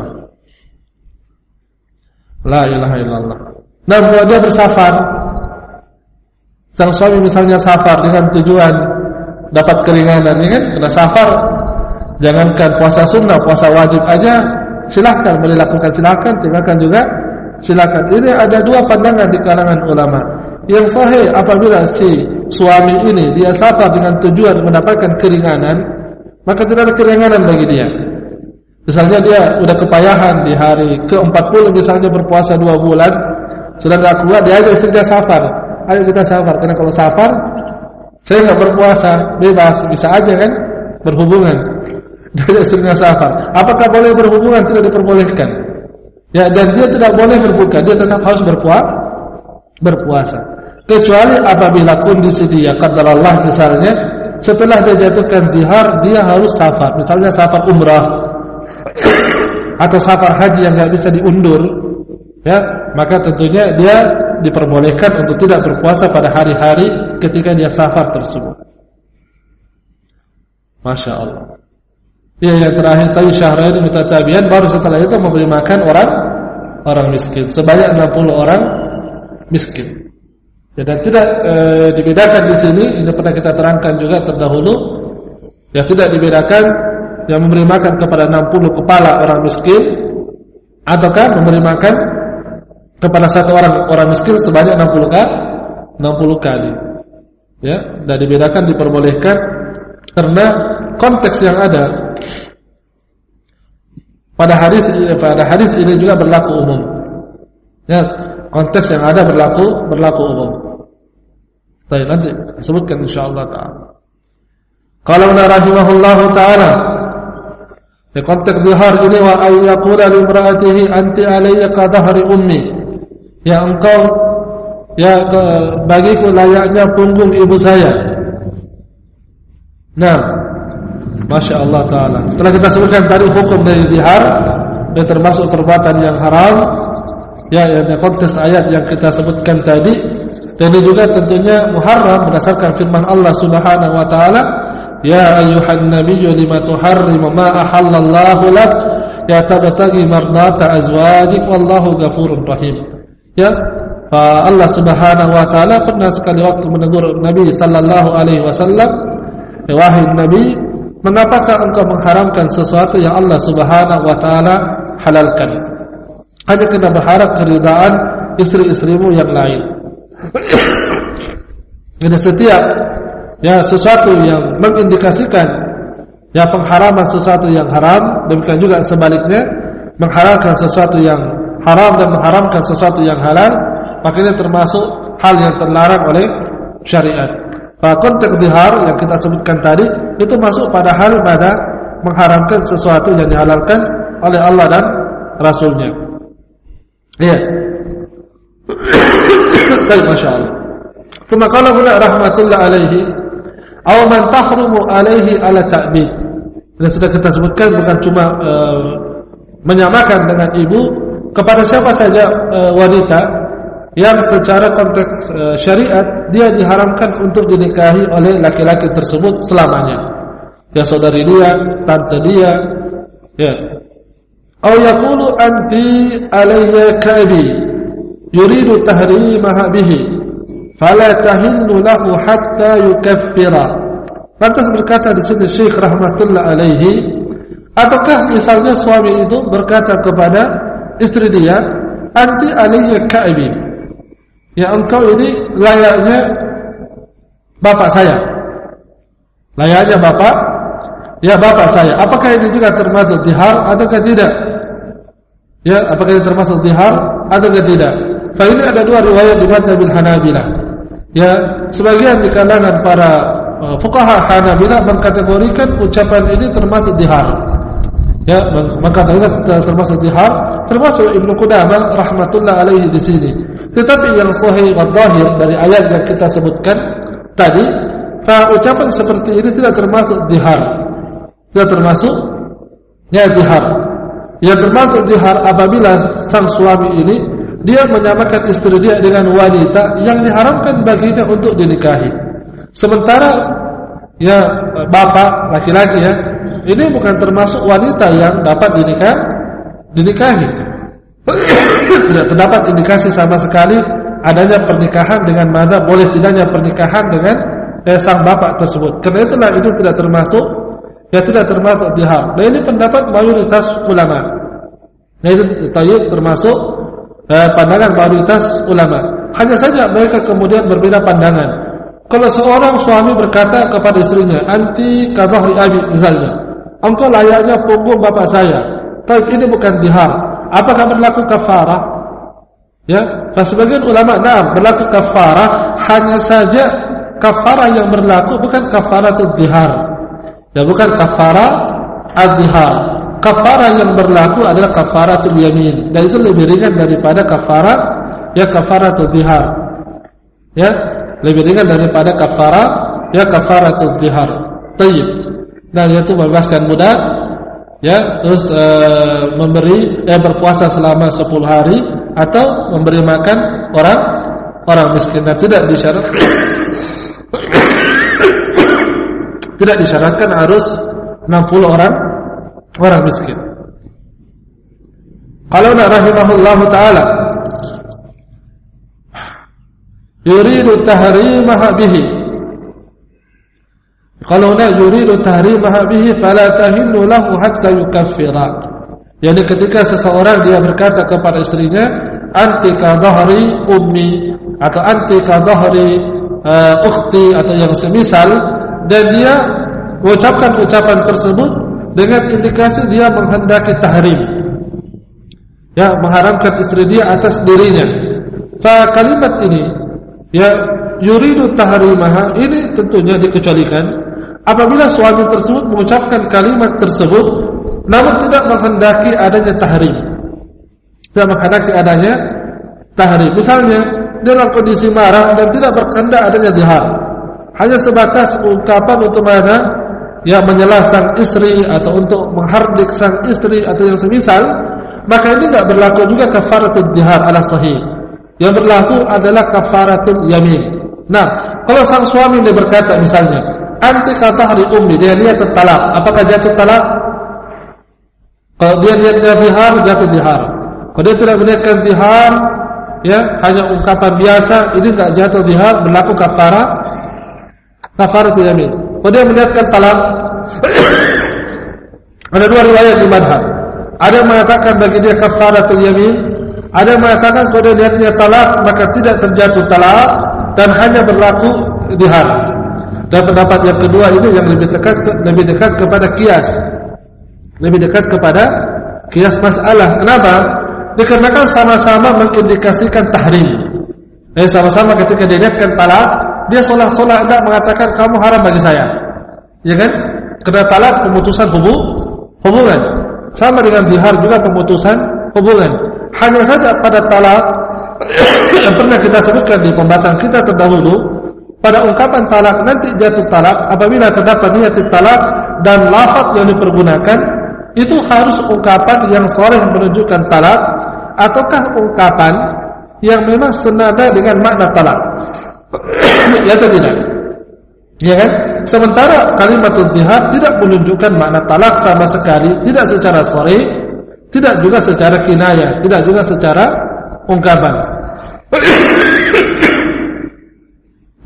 La ilaha illallah. Nah, kalau dia bersafar, sang suami misalnya safar dengan tujuan dapat keringanan, ya kan? Kena safar, jangankan puasa sunnah, puasa wajib aja silakan, boleh lakukan silakan, tinggalkan juga silakan. Ini ada 2 pandangan di kalangan ulama. Yang sahih, apabila si suami ini dia safar dengan tujuan mendapatkan keringanan, maka tidak ada keringanan bagi dia. Misalnya dia sudah kepayahan di hari ke-40 misalnya berpuasa 2 bulan, sudah tidak kuat, dia ajak istrinya safar. Ayo kita safar, karena kalau safar saya tidak berpuasa, bebas, bisa aja kan berhubungan. Dia istrinya safar. Apakah boleh berhubungan? Tidak diperbolehkan. Ya, dan dia tidak boleh berbuka, dia tetap harus berpuasa. Kecuali apabila kondisi dia qadarullah misalnya setelah dia jatuhkan dihar, dia harus safar. Misalnya safar umrah atau safar haji yang tidak bisa diundur, ya, maka tentunya dia diperbolehkan untuk tidak berpuasa pada hari-hari ketika dia safar tersebut. Masya Allah. Ya, yang terakhir tadi syahrain mutatabi'an, baru setelah itu memberi makan orang miskin sebanyak 60 orang miskin. Ya, dan tidak dibedakan di sini, ini pernah kita terangkan juga terdahulu. Ya, tidak dibedakan yang memberi makan kepada 60 kepala orang miskin ataukah memberi makan kepada 1 orang miskin sebanyak 60 kali. Ya, dan dibedakan, diperbolehkan karena konteks yang ada pada hadis ini juga berlaku umum. Ya, konteks yang ada berlaku umum. Baik, nanti sebutkan insyaallah taala. Qala rahimahullahu taala, di konteks dihar ini, wa ayyaqula li imraatihi anti alayya ka dhahri ummi. Ya, engkau ya bagiku layaknya punggung ibu saya. Nah, Masya Allah Ta'ala. Setelah kita sebutkan tadi hukum dari zihar, dan termasuk perbuatan yang haram, ya, yang konteks ayat yang kita sebutkan tadi, dan ini juga tentunya muharram berdasarkan firman Allah Subhanahu Wa Ta'ala, ya ayyuhan nabiyyu lima tuharrimu ma ahallallahu lak, ya tabtaghi mardata azwajik wallahu ghafurur rahim. Ya, Allah Subhanahu Wa Ta'ala pernah sekali waktu menegur Nabi Sallallahu Alaihi Wasallam, wahai Nabi, mengapakah engkau mengharamkan sesuatu yang Allah Subhanahu Wa Ta'ala halalkan? Hanya kena berharap keridaan istri-istrimu yang lain. Jadi setiap ya sesuatu yang mengindikasikan ya pengharaman sesuatu yang haram, demikian juga sebaliknya menghalalkan sesuatu yang haram dan mengharamkan sesuatu yang halal, maka ini termasuk hal yang terlarang oleh syariat. Konteks dihar yang kita sebutkan tadi itu masuk pada hal pada mengharamkan sesuatu yang dihalalkan oleh Allah dan Rasulnya. Ya. Baik, Masya Allah. Cuma kalau huna rahmatullah alaihi, aw man tahrumu alaihi ala ta'bid. Ini sudah kita sebutkan, bukan cuma menyamakan dengan ibu, kepada siapa saja wanita yang secara konteks syariat dia diharamkan untuk dinikahi oleh laki-laki tersebut selamanya. Ya, saudari dia, tante dia, ya. Aw yaqulu anti alayya ka'bi yuridu tahrimaha bihi. fala tahillu lahu hatta yukaffira. Lantas berkata di sini Syekh rahmatullah alaihi, ataukah misalnya suami itu berkata kepada istri dia, anti alayya ka'bi, ya engkau ini layaknya bapak saya, layaknya bapak, ya bapak saya. Apakah ini juga termasuk dihar ataukah tidak? Ya, apakah ini termasuk dihar ataukah tidak? Nah, ini ada dua riwayat di mazhabil Hanabilah. Ya, sebagian di kalangan para fuqaha Hanabilah mengkategorikan ucapan ini termasuk dihar. Ya, mengkategorikan termasuk dihar, termasuk Ibnu Qudamah rahmatullah alaihi di sini. Tetapi yang sahih wa dhahir dari ayat yang kita sebutkan tadi, ucapan seperti ini tidak termasuk dihar. Tidak termasuk ya dihar. Yang termasuk dihar apabila sang suami ini dia menyamakan istri dia dengan wanita yang diharamkan baginya untuk dinikahi. Sementara ya bapak laki-laki ya, ini bukan termasuk wanita yang dapat dinikahi. Tidak terdapat indikasi sama sekali adanya pernikahan dengan mana boleh tidaknya pernikahan dengan sang bapak tersebut. Karena itulah itu tidak termasuk dihar. Nah, ini pendapat mayoritas ulama. Nah, itu termasuk pandangan mayoritas ulama. Hanya saja mereka kemudian berbeda pandangan. Kalau seorang suami berkata kepada istrinya, anti ka dhahri abi misalnya, engkau layaknya punggung bapak saya, tapi ini bukan dihar, apakah berlaku kafarah? Ya, sebagian ulama berlaku kafarah, hanya saja kafarah yang berlaku bukan kafaratul dihar. Ya, bukan kafarah ad-dihar. Kafarah yang berlaku adalah kafaratul yamin, dan itu lebih ringan daripada kafaratul dihar. Ya, lebih ringan daripada kafaratul dihar. Tayyib. Nah, yaitu membebaskan budak, ya, terus berpuasa selama 10 hari atau memberi makan orang miskin. Dan tidak disyaratkan harus 60 orang miskin. Kalau rahimahullahu taala yuridu tahrimaha bihi, kalau yuridu tahrimaha bihi fala tahillu lahu hatta yukaffira. Yani ketika seseorang dia berkata kepada istrinya, anti ka dhahri ummi atau anti ka dhahri ukhti atau yang semisal, dan dia mengucapkan ucapan tersebut dengan indikasi dia menghendaki tahrim, ya, mengharamkan istri dia atas dirinya. Fa kalimat ini, ya, yuridu tahrimaha, ini tentunya dikecualikan apabila suami tersebut mengucapkan kalimat tersebut namun tidak menghendaki adanya tahrim. Tidak menghendaki adanya tahrim. Misalnya dalam kondisi marah dan tidak berkehendak adanya dihar, hanya sebatas ungkapan untuk mana, ya, menyela sang istri atau untuk menghardik sang istri atau yang semisal, maka ini tidak berlaku juga kafaratul dihar ala sahih. Yang berlaku adalah kafaratul yamin. Nah, kalau sang suami dia berkata misalnya, anti ka dhahri ummi, dia niat talak, apakah jatuh talak? Kalau dia niatnya dihar, jatuh dihar. Kalau dia tidak meniatkan dihar, ya, hanya ungkapan biasa, ini enggak jatuh dihar, berlaku kafaratul yamin. Kalau dia meniatkan talak, ada dua riwayat di madhab. Ada yang mengatakan bagi dia kafaratul yamin, ada yang mengatakan kalau dia niatnya talak maka tidak terjatuh talak dan hanya berlaku dihar. Dan pendapat yang kedua itu yang lebih dekat kepada qiyas. Lebih dekat kepada qiyas masalah. Kenapa? Dikarenakan sama-sama mengindikasikan tahrim. Sama-sama ketika dia niatkan talak, dia seolah-olah hendak mengatakan kamu haram bagi saya. Ya kan? Karena talak pemutusan hubungan. Sama dengan dihar juga pemutusan hubungan. Hanya saja pada talak yang pernah kita sebutkan di pembahasan kita terdahulu, pada ungkapan talak nanti jatuh talak apabila terdapat niat talak dan lafaz yang dipergunakan itu harus ungkapan yang sharih menunjukkan talak ataukah ungkapan yang memang senada dengan makna talak. Ya atau tidak? Ya kan? Sementara kalimatul dihar tidak menunjukkan makna talak sama sekali, tidak secara sharih, tidak juga secara kinayah, tidak juga secara ungkapan.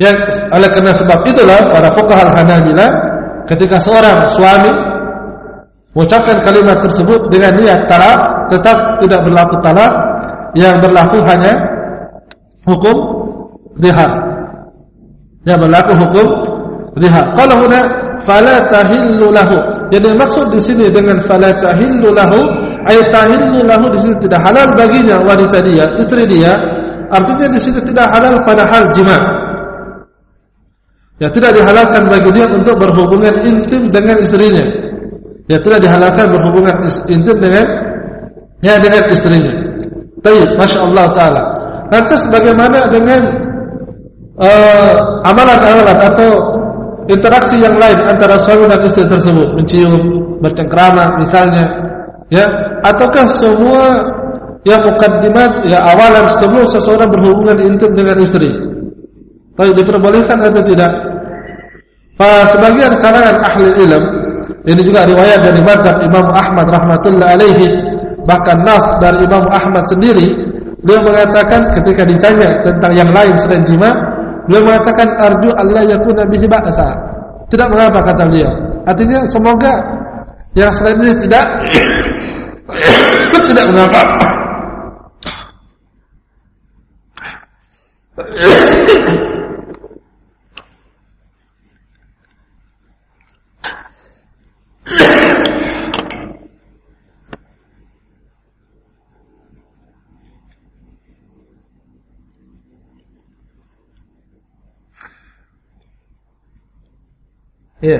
Ya, oleh karena sebab itulah para fuqaha Hanabilah ketika seorang suami mengucapkan kalimat tersebut dengan niat talak, tetap tidak berlaku talak, yang berlaku hanya hukum zihar. Yang berlaku hukum zihar. Kalau huna fala tahillu lahu. Jadi maksud di sini dengan fala tahillu lahu, ay tahillu lahu di sini tidak halal baginya wanita dia, istri dia. Artinya di sini tidak halal pada hal jima'. Ya, tidak dihalalkan bagi dia untuk berhubungan intim dengan istrinya. Ya, tidak dihalalkan berhubungan intim dengan istrinya. Baik, masya-Allah taala. Lantas bagaimana dengan amalan-amalan atau interaksi yang lain antara suami dan istri tersebut, mencium, bercengkrama misalnya, ya, ataukah semua yang mukaddimat, ya awalan sebelum seseorang berhubungan intim dengan istri, baik diperbolehkan atau tidak? Sebagian kalangan ahli ilmu, ini juga riwayat dari mazhab Imam Ahmad rahmatullah alaihi, bahkan nas dari Imam Ahmad sendiri, beliau mengatakan ketika ditanya tentang yang lain selain jima, beliau mengatakan arju alla yakuna bihi ba'sa. Tidak mengapa kata beliau. Artinya semoga yang selain ini tidak tidak mengapa. Ya.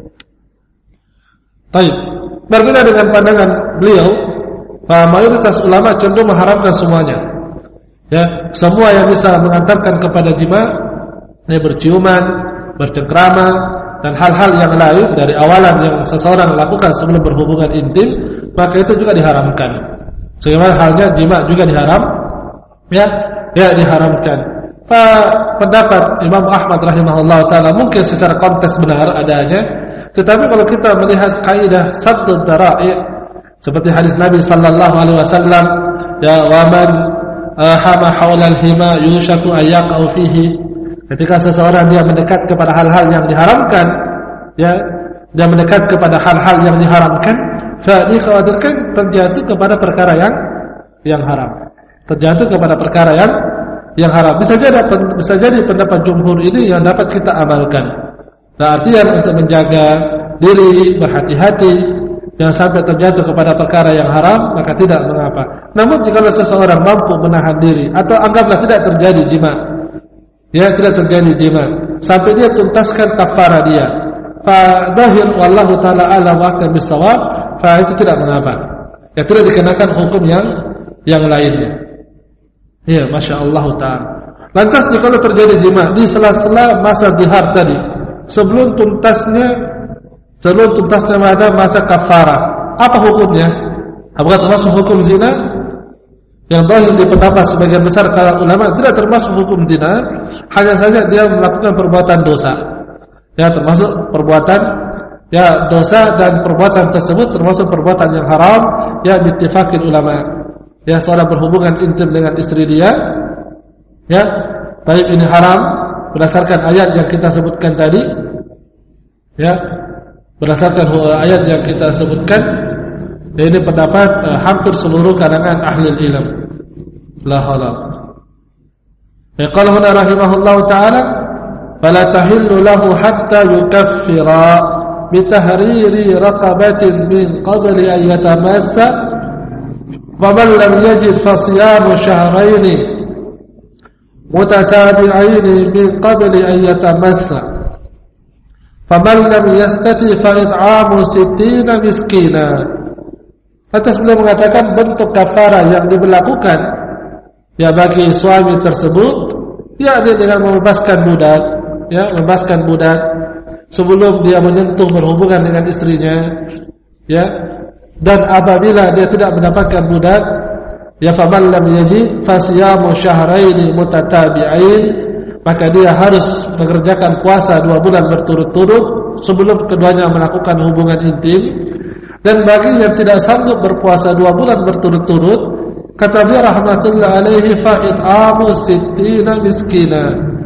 Baik. Berbeda dengan pandangan beliau, mayoritas ulama cenderung mengharamkan semuanya. Ya, semua yang bisa mengantarkan kepada jima, ya, berciuman, bercengkrama, dan hal-hal yang lain dari awalan yang seseorang lakukan sebelum berhubungan intim, maka itu juga diharamkan. Sebagaimana halnya jima juga diharamkan. Pendapat Imam Ahmad rahimahullah taala mungkin secara konteks benar adanya, tetapi kalau kita melihat kaidah saddud dara'i seperti hadis Nabi sallallahu alaihi wasallam, ya wa man hama haulal hima yushaku ayyaqau fihi, ketika seseorang dia mendekat kepada hal-hal yang diharamkan, ya, dia mendekat kepada hal-hal yang diharamkan, fa dikhawatirkan terjatuh kepada perkara yang haram, terjatuh kepada perkara yang haram. Bisa jadi pendapat jumhur ini yang dapat kita amalkan. Nah, artinya untuk menjaga diri, berhati-hati, jangan sampai terjatuh kepada perkara yang haram, maka tidak mengapa. Namun jika seseorang mampu menahan diri, atau anggaplah tidak terjadi jima, ya, tidak terjadi jima, sampai dia tuntaskan kafara dia, fadahir wallahu taala alam wa akan bisawab, itu tidak mengapa. Ya, tidak dikenakan hukum yang lainnya. Ya, masya Allah taala. Lantas kalau terjadi jima di sela-sela masa zihar tadi, sebelum tuntasnya ada masa kafarah, apa hukumnya? Apakah termasuk hukum zina? Yang zahir di pendapat sebagian besar kalangan ulama tidak termasuk hukum zina, hanya saja dia melakukan perbuatan dosa. Ya, termasuk perbuatan, ya, dosa, dan perbuatan tersebut termasuk perbuatan yang haram, ya, bittifaqil ulama. Ya, seorang berhubungan intim dengan istri dia, ya, baik ini haram berdasarkan ayat yang kita sebutkan tadi, ya, berdasarkan ayat yang kita sebutkan. Dan ini pendapat hampir seluruh kalangan ahli ilmu. La haula. Ya, qala huna rahimahullah taala, fala tahillu lahu hatta yukaffira bi tahriri raqabatin min qabli an yatamassa. ومن لم يجد فصيام شهرين متتابعين من قبل أن يتمس فمن لم يستطع فإطعام 60 مسكينا. Atas beliau mengatakan bentuk kafara yang diberlakukan, ya, bagi suami tersebut, yakni dengan membebaskan budak, ya, membebaskan budak sebelum dia menyentuh berhubungan dengan istrinya, ya. Dan apabila dia tidak mendapatkan budak, ya, faman lam yajid fasiyamu syahraini mutatabi'ain, maka dia harus mengerjakan puasa 2 bulan berturut-turut sebelum keduanya melakukan hubungan intim. Dan bagi yang tidak sanggup berpuasa 2 bulan berturut-turut, kata beliau rahmatullah alaihi, fa'it'amu 60 miskina,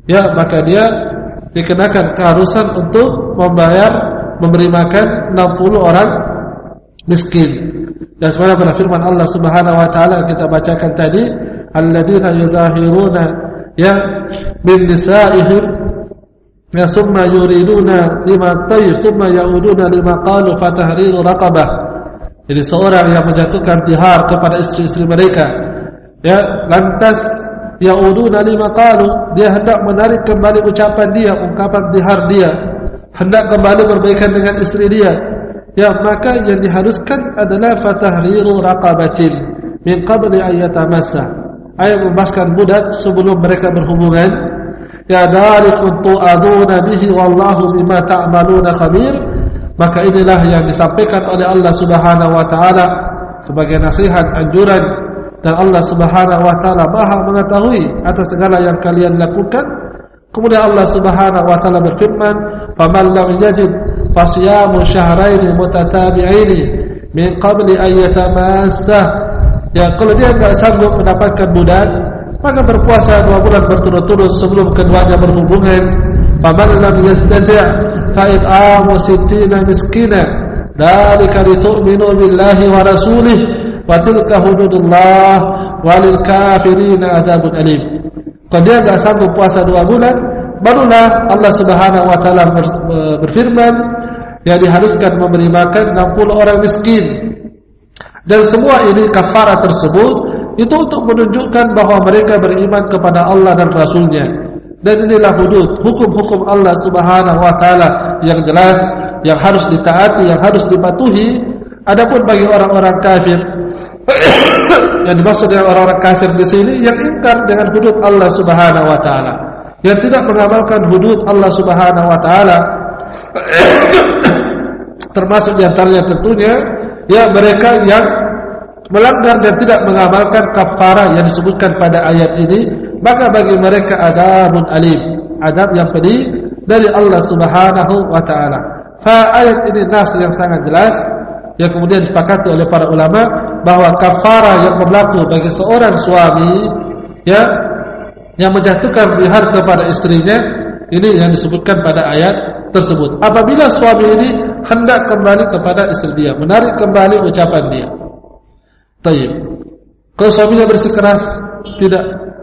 ya maka dia dikenakan keharusan untuk memberi makan 60 orang miskin. Dan sebagaimana firman Allah Subhanahu wa taala yang kita bacakan tadi, alladzina yuzahiruna ya min nisaihim ya summa yuriduna lima tayyib summa yauduna lima qalu fatahriru raqabah. Jadi seorang yang menjatuhkan dihar kepada istri-istri mereka, ya lantas yauduna lima qalu, dia hendak menarik kembali ucapan dia, ungkapan dihar dia, hendak kembali berbaikan dengan istri dia, ya maka yang diharuskan adalah fatahriru raqabatin min qabli ayyatamassa, ayat membebaskan budak sebelum mereka berhubungan. Ya dalikum tu'aduna bihi wallahu bima ta'maluna khabir. Maka inilah yang disampaikan oleh Allah Subhanahu wa taala sebagai nasihat, anjuran, dan Allah Subhanahu wa taala Maha mengetahui atas segala yang kalian lakukan. Kemudian Allah Subhanahu wa taala berfirman, "Faman lam yajid fasyamu syahrayn mutatabi'ain min qabli an yatamassa." Ya, kalau dia enggak sanggup mendapatkan budak, maka berpuasa 2 bulan berturut-turut sebelum keduanya berhubungan. Faman lam yastati' fa it'amu 60 miskina, dzalika litu'minu billahi wa rasulih wa tilka hududullah walil kafirina adzabun alim. Kalau dia enggak sanggup puasa 2 bulan, barulah Allah Subhanahu wa taala berfirman, yang diharuskan memberi makan 60 orang miskin. Dan semua ini kafarah tersebut itu untuk menunjukkan bahawa mereka beriman kepada Allah dan Rasulnya. Dan inilah hudud, hukum-hukum Allah Subhanahu wa taala yang jelas, yang harus ditaati, yang harus dipatuhi. Adapun bagi orang-orang kafir, yang dimaksud dengan orang-orang kafir di sini yang ingkar dengan hudud Allah Subhanahu wa taala, yang tidak mengamalkan hudud Allah Subhanahu wa taala, termasuk di antaranya tentunya ya mereka yang melanggar dan tidak mengamalkan kafarah yang disebutkan pada ayat ini, maka bagi mereka adzabun alim, adab yang pedih dari Allah Subhanahu wa taala. Fa ayat ini nas yang sangat jelas yang kemudian disepakati oleh para ulama bahwa kafarah yang berlaku bagi seorang suami ya yang menjatuhkan dihar kepada istrinya, ini yang disebutkan pada ayat tersebut. Apabila suami ini hendak kembali kepada istri dia, menarik kembali ucapan dia. Tayyib. Kalau suaminya bersikeras tidak,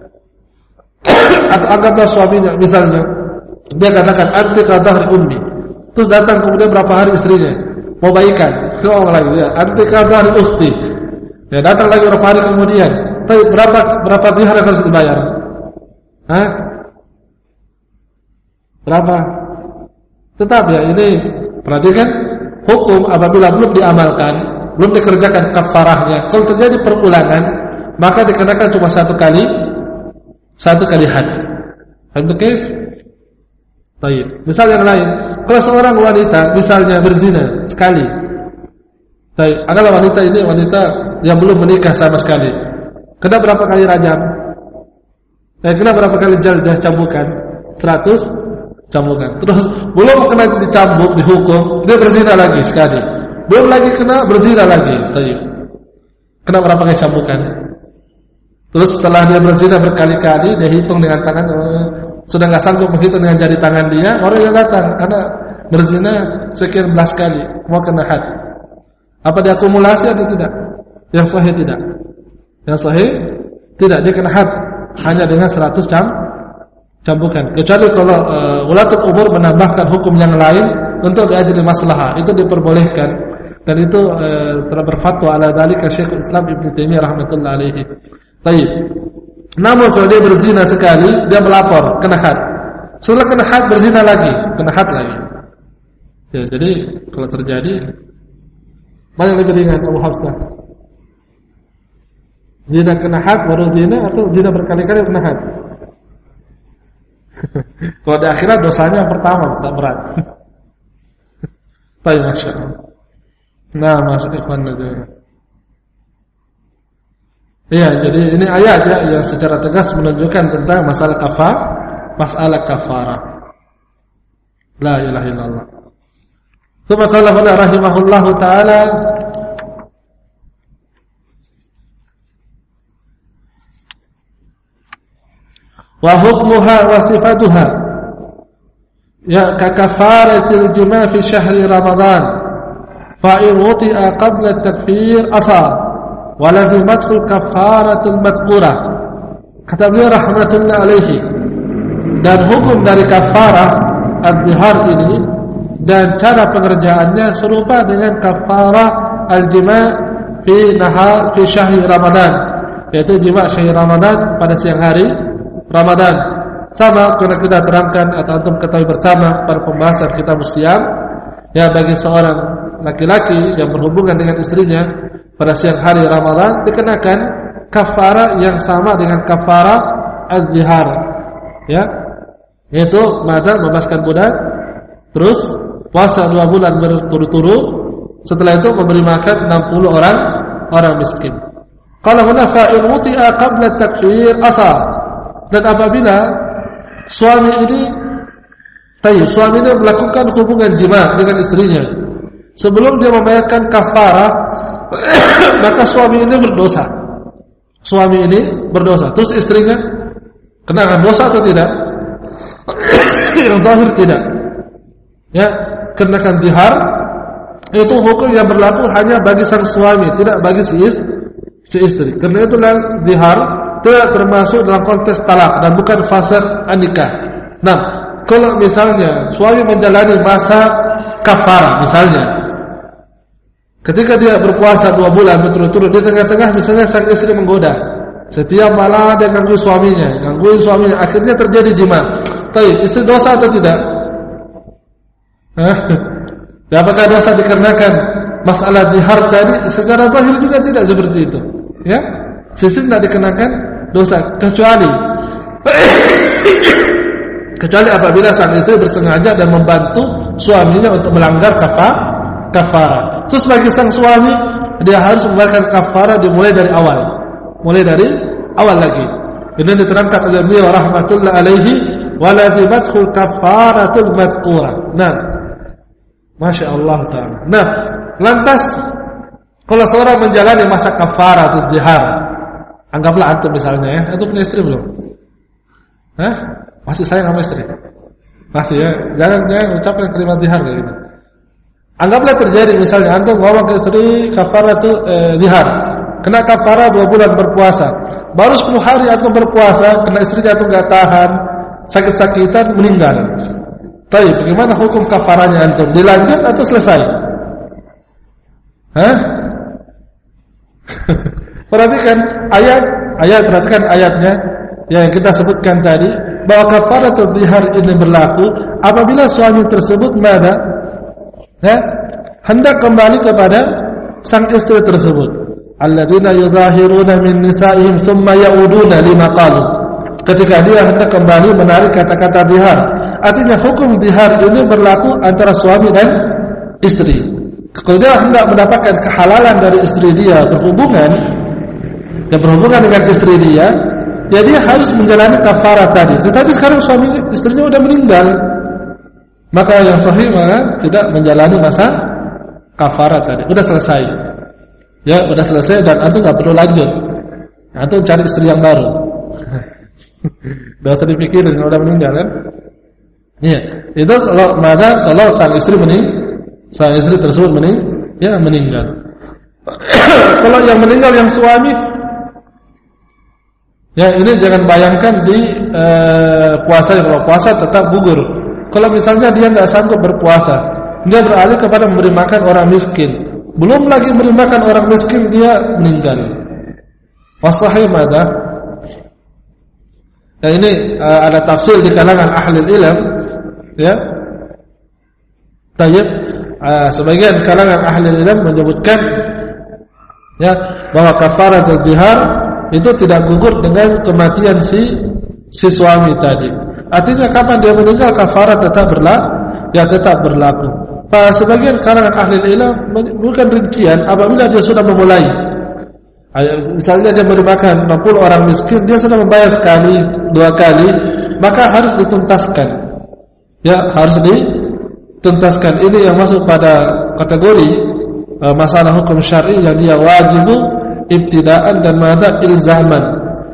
atau anggaplah suaminya misalnya dia katakan anti kadhari ummi, terus datang kemudian berapa hari istrinya mau baikan, orang lagi ya anti kadhari ukhti, ya datang lagi berapa hari kemudian, tapi berapa dihar yang harus dibayar? Hah? Berapa? Tetap ya, ini perhatikan hukum apabila belum diamalkan, belum dikerjakan kafarahnya, kalau terjadi perulangan maka dikenakan cuma satu kali had. Oke? Baik. Misal yang lain, kalau seorang wanita misalnya berzina sekali, baik, adalah wanita ini wanita yang belum menikah sama sekali, kena berapa kali rajam? Kena berapa kali jaldah cambukan? 100 cambukan. Terus belum kena dicambuk, dihukum, dia berzina lagi sekali. Belum lagi kena berzina lagi. Tayyib. Kena berapa kali cambukan? Terus setelah dia berzina berkali-kali, dia hitung dengan tangan, sudah enggak sanggup menghitung dengan jari tangan dia, orang yang datang karena berzina sekian belas kali, mau kena had. Apa diakumulasi atau tidak? Yang sahih tidak. Yang sahih tidak, dia kena had hanya dengan 100 cambukan. Kecuali kalau ulatul umur menambahkan hukum yang lain untuk diajli maslahah, itu diperbolehkan, dan itu telah berfatwa ala dzalika Syekhul Islam Ibnu Taimiyah rahimatullah alaihi. Baik. Namun kalau dia berzina sekali, dia melapor, kena had. Setelah kena had berzina lagi, kena had lagi. Ya, jadi kalau terjadi mana yang lebih ringan Abu Hafsah? Zina kena had baru zina atau zina berkali-kali kena had? Kalau di akhirat dosanya yang pertama bisa berat. Baik, masyaallah. Nah, masuk ikhwan juga. Iya, jadi ini ayat ya yang secara tegas menunjukkan tentang masalah kafarah. La ilaha illallah. Tsumma qala rahimahullahu taala wa hukmuha wa sifatuha ya ka kafaratil jima' fi syahri Ramadan fa in wuti'a qabla at-takfir asa wa lazimathu kafaratul madhkurah. Kata beliau rahmatullah alaihi, dan hukum dari kafarah al-zihar ini dan cara pengerjaannya serupa dengan kafarah al-jima' fi syahri Ramadan, yaitu jima' syahri Ramadan pada siang hari Ramadan. Sama karena kita terangkan atau antum ketahui bersama pada pembahasan kitab siam, ya bagi seorang laki-laki yang berhubungan dengan istrinya pada siang hari Ramadan dikenakan kafarah yang sama dengan kafarah az-zihar, ya, yaitu mada membebaskan budak, terus puasa 2 bulan berturut-turut, setelah itu memberi makan 60 orang miskin. Qala huna fa in wuti'a qabla at-takfir asa. Dan apabila suami ini melakukan hubungan jima' dengan istrinya sebelum dia membayarkan kafarah, maka suami ini berdosa. Suami ini berdosa. Terus istrinya kenakan dosa atau tidak? Yang zahir tidak. Ya, kenakan zihar itu hukum yang berlaku hanya bagi sang suami, tidak bagi si istri. Karena itulah zihar tidak termasuk dalam konteks talak dan bukan fasakh nikah. Nah, kalau misalnya suami menjalani masa kafarah, misalnya ketika dia berpuasa 2 bulan berturut-turut, di tengah-tengah misalnya sang istri menggoda, setiap malam dia gangguin suaminya, akhirnya terjadi jima'. Tapi istri dosa atau tidak? Apakah dosa dikarenakan masalah zihar tadi? Secara zahir juga tidak seperti itu. Ya, istri tidak dikenakan dosa kecuali apabila sang istri bersengaja dan membantu suaminya untuk melanggar kafarah. Terus bagi sang suami dia harus membayarkan kafarah dimulai dari awal lagi. Ini diterangkan oleh beliau rahmatullah alaihi, wa lazimathu kafaratul madhkurah. Nah, masya Allah taala. Nah, lantas kalau seorang menjalani masa kafarah atau zihar, anggaplah antum misalnya ya, antum punya istri belum? Masih sayang sama istri? Masih ya, jangan ucapkan kalimat zihar kayak gitu. Anggaplah terjadi misalnya antum ngomong ke istri kafarah itu zihar, kena kafarah 2 bulan berpuasa, baru 10 hari antum berpuasa, kena istrinya antum nggak tahan, sakit-sakitan meninggal. Tapi bagaimana hukum kafarahnya antum? Dilanjut atau selesai? Perhatikan ayatnya yang kita sebutkan tadi, bahwa kafaratul zihar ini berlaku apabila suami tersebut hendak kembali kepada sang istri tersebut. Alladzina yudhahiruna min nisa'ihim thumma ya'uduna lima qalu. Ketika dia hendak kembali menarik kata-kata zihar, artinya hukum zihar ini berlaku antara suami dan istri. Kalau dia hendak mendapatkan kehalalan dari istri dia berhubungan dengan istri dia, ya dia harus menjalani kafarah tadi. Tetapi sekarang istrinya sudah meninggal, maka yang sahih tidak menjalani masa kafarah tadi. Sudah selesai. Ya, sudah selesai dan antum enggak perlu lanjut. Antum cari istri yang baru. Enggak usah dipikirin sudah meninggal kan? Iya. Itu kalau sang istri tersebut meninggal. Kalau yang meninggal yang suami, ya ini jangan bayangkan di puasa. Kalau puasa tetap gugur. Kalau misalnya dia nggak sanggup berpuasa, dia beralih kepada memberi makan orang miskin. Belum lagi memberi makan orang miskin, dia meninggal. Wasahih madah. Dan ini ada tafsir di kalangan ahli ilmu, ya. Tayyib, sebagian kalangan ahli ilmu menyebutkan, ya, bahwa kafaratul zihar itu tidak gugur dengan kematian si suami tadi. Artinya kapan dia meninggal kafarah tetap berlaku. Sebagian kalangan ahli ilmu memberikan rincian apabila dia sudah memulai. Misalnya dia memberi makan 60 orang miskin, dia sudah membayar sekali, 2 kali, maka harus dituntaskan. Ya, harus dituntaskan. Ini yang masuk pada kategori masalah hukum syar'i yang dia wajib ibtidaan dan ilzaman.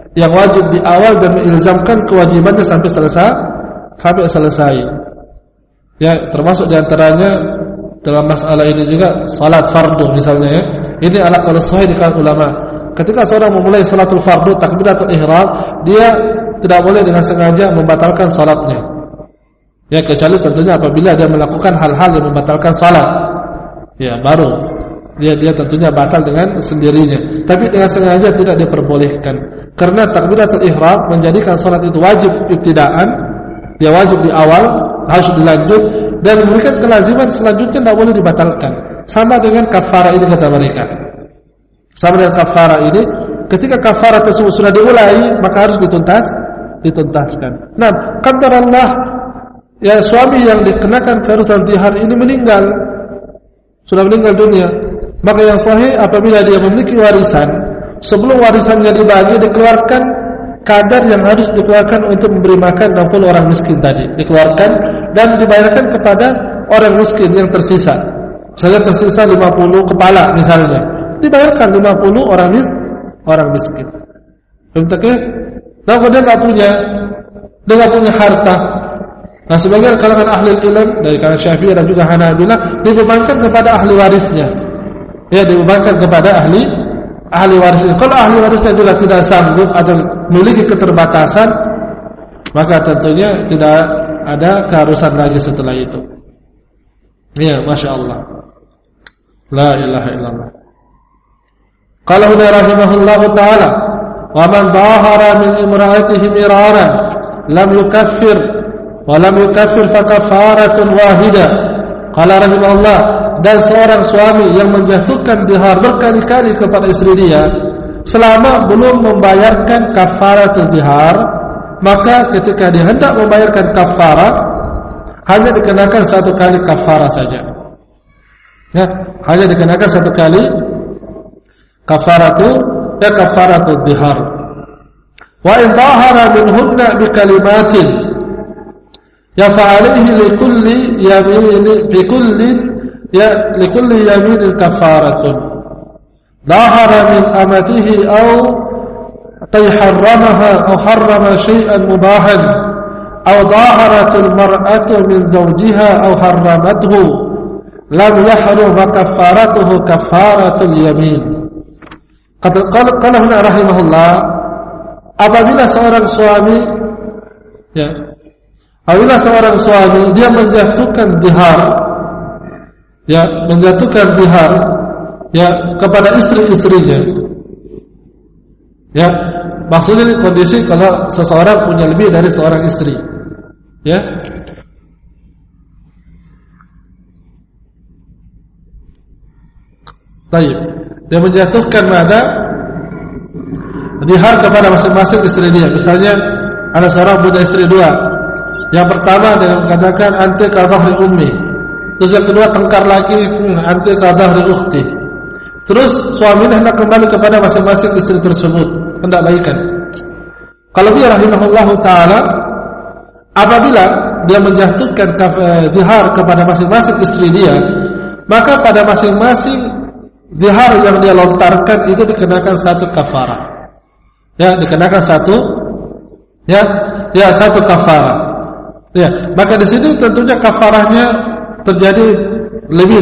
yang wajib di awal dan mengilzamkan kewajibannya sampai selesai. Ya, termasuk diantaranya dalam masalah ini juga salat fardu misalnya ya. Ini adalah qaul sahih di kalangan ulama. Ketika seorang memulai salatul fardu takbiratul ihram, dia tidak boleh dengan sengaja membatalkan salatnya. Ya, kecuali tentunya apabila dia melakukan hal-hal yang membatalkan salat. Ya, baru dia tentunya batal dengan sendirinya. Tapi dengan sengaja tidak diperbolehkan. Karena takbiratul ihram menjadikan salat itu wajib ibtidaan, dia wajib di awal, harus dilanjut, dan memberikan kelaziman selanjutnya tidak boleh dibatalkan. Sama dengan kafarah ini kata mereka. Sama dengan kafarah ini, ketika kafarah tersebut sudah dimulai, maka harus dituntaskan. Nah, qadarullah, ya suami yang dikenakan keharusan dihar ini meninggal, sudah meninggal dunia. Maka yang sahih apabila dia memiliki warisan, sebelum warisannya dibagi dikeluarkan kadar yang harus dikeluarkan untuk memberi makan 60 orang miskin tadi, dikeluarkan dan dibayarkan kepada orang miskin yang tersisa. Misalnya tersisa 50 kepala misalnya, dibayarkan 50 orang miskin. Betul? Nah, dia nggak punya harta. Nah, sebagian kalangan ahli ilmu dari kalangan Syafi'i dan juga Hanabilah dibebankan kepada ahli warisnya. Ya, dibebankan kepada ahli warisnya. Kalau ahli warisnya juga tidak sanggup atau memiliki keterbatasan, maka tentunya tidak ada keharusan lagi setelah itu. Ya, Masya Allah. La ilaha illallah. Qala rahimahullahu ta'ala, wa man dhahara min imra'atihi miraran lam yukaffir wa lam yukaffir fa kafaratun wahidah. Qala rahimahullah, dan seorang suami yang menjatuhkan dihar berkali-kali kepada istri dia selama belum membayarkan kafaratul dihar, maka ketika dia hendak membayarkan kafarah hanya dikenakan satu kali kafarah saja. Ya, hanya dikenakan satu kali kafaratul dihar. Wa in dhahara minhunna bi kalimatin ya fa'alihi likulli yamin kafaratun dhahara min amatihi aw harramaha aw harrama shay'an mubahan aw dhaharat al-mar'atu min zawjiha aw harramathu lam yahrum kafaratuhu kafaratul yamin. Qala huna rahimahullah, apabila seorang suami dia menjatuhkan dihar kepada istri-istrinya. Ya, maksudnya kondisi kalau seseorang punya lebih dari seorang istri. Ya. Baik, dia menjatuhkan dihar kepada masing-masing istri dia. Misalnya ada seorang punya istri dua. Yang pertama dia mengatakan anti ka dhahri ummi. Terus yang kedua tengkar lagi anti ka dhahri ukhti. Terus suaminya hendak kembali kepada masing-masing istri tersebut, hendak baikan. Kalau dia rahimahullahu taala, apabila dia menjatuhkan dihar kepada masing-masing istri dia, maka pada masing-masing dihar yang dia lontarkan itu dikenakan satu kafarah. Ya, dikenakan satu kafarah. Ya, maka di sini tentunya kafarahnya terjadi lebih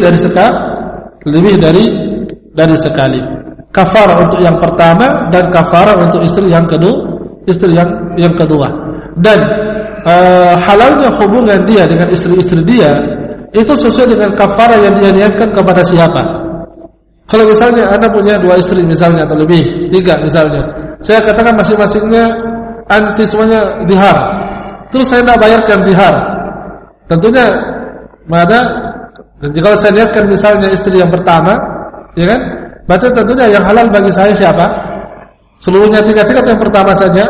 dari sekali. Kafarah untuk yang pertama dan kafarah untuk istri yang kedua. Dan halalnya hubungan dia dengan istri-istri dia itu sesuai dengan kafarah yang dia niatkan kepada siapa. Kalau misalnya Anda punya 2 istri misalnya atau lebih, 3 misalnya, saya katakan masing-masingnya anti semuanya dihar, terus saya nak bayarkan dihar, tentunya kalau saya niatkan misalnya istri yang pertama, ya kan, berarti tentunya yang halal bagi saya siapa? Seluruhnya 3 yang pertama saja,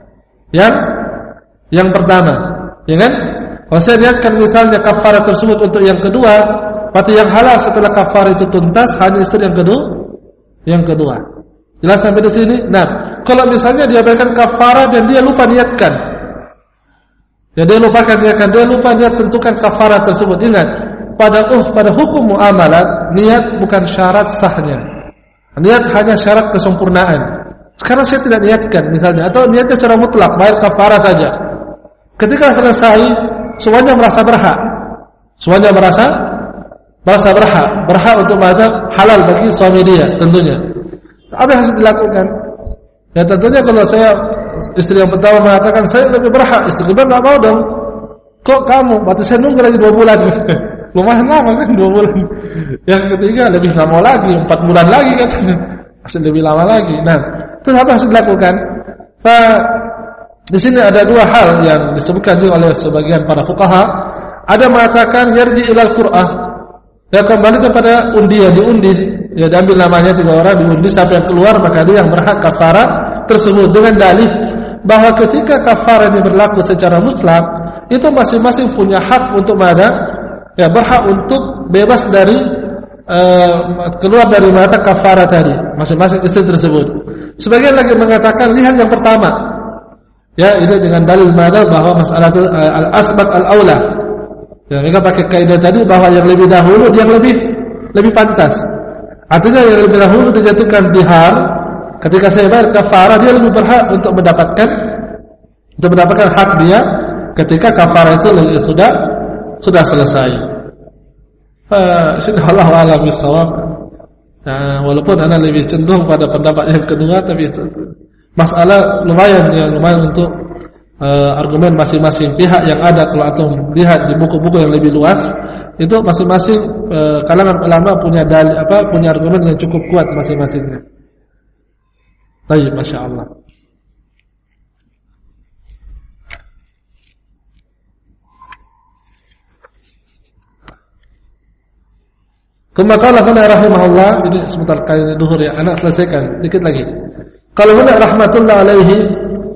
yang pertama, ya kan? Kalau saya niatkan misalnya kafarah tersebut untuk yang kedua, berarti yang halal setelah kafar itu tuntas hanya istri yang kedua. Jelas sampai di sini? Nah, kalau misalnya dia berikan kafarah dan dia lupa niatkan, ya dia lupa niat tentukan kafarah tersebut. Ingat, pada hukum muamalat niat bukan syarat sahnya. Niat hanya syarat kesempurnaan. Sekarang saya tidak niatkan misalnya, atau niatnya secara mutlak bayar kafarah saja. Ketika selesai semuanya merasa berhak. Semuanya merasa berhak untuk mengatakan halal bagi suami dia tentunya. Apa yang harus dilakukan? Ya tentunya kalau saya istri yang pertama mengatakan saya lebih berhak, istri kedua enggak mau dong. Kok kamu? Berarti saya nunggu lagi 2 bulan. Lumayan lama kan 2 bulan. Yang ketiga lebih enggak mau lagi, 4 bulan lagi katanya. Masih lebih lama lagi. Nah, terus apa harus dilakukan? Di sini ada 2 hal yang disebutkan juga oleh sebagian para fuqaha. Ada mengatakan yarji ilal qur'ah. Ya kembali kepada undian, diundi, ya diambil namanya 3 orang, diundi sampai yang keluar maka dia yang berhak kafarah tersebut dengan dalih bahwa ketika kafarah ini berlaku secara mutlak, itu masing-masing punya hak untuk ya berhak untuk bebas dari keluar dari mata kafarah tadi, masing-masing istri tersebut. Sebagian lagi mengatakan lihat yang pertama. Ya, itu dengan dalil mana bahwa masalah al-asbat al-aula. Ya, mereka pakai kaidah tadi bahwa yang lebih dahulu dia lebih pantas. Artinya yang lebih dahulu dijatuhkan dihar, ketika saya bayar kafarah dia lebih berhak untuk mendapatkan hak dia ketika kafarah itu sudah selesai. Sudah Allah a'lam bishawab. Nah, walaupun ana lebih cenderung pada pendapat yang kedua, tapi itu masalah lumayan untuk argumen masing-masing pihak yang ada. Kalau antum lihat di buku-buku yang lebih luas, itu masing-masing kalangan ulama punya dalil punya argumen yang cukup kuat masing-masingnya. Baik, masyaallah. Kemudian huna rahimahullah, ini sebentar kali duhur ya, anak selesaikan dikit lagi. Kalau huna rahmatullah alaihi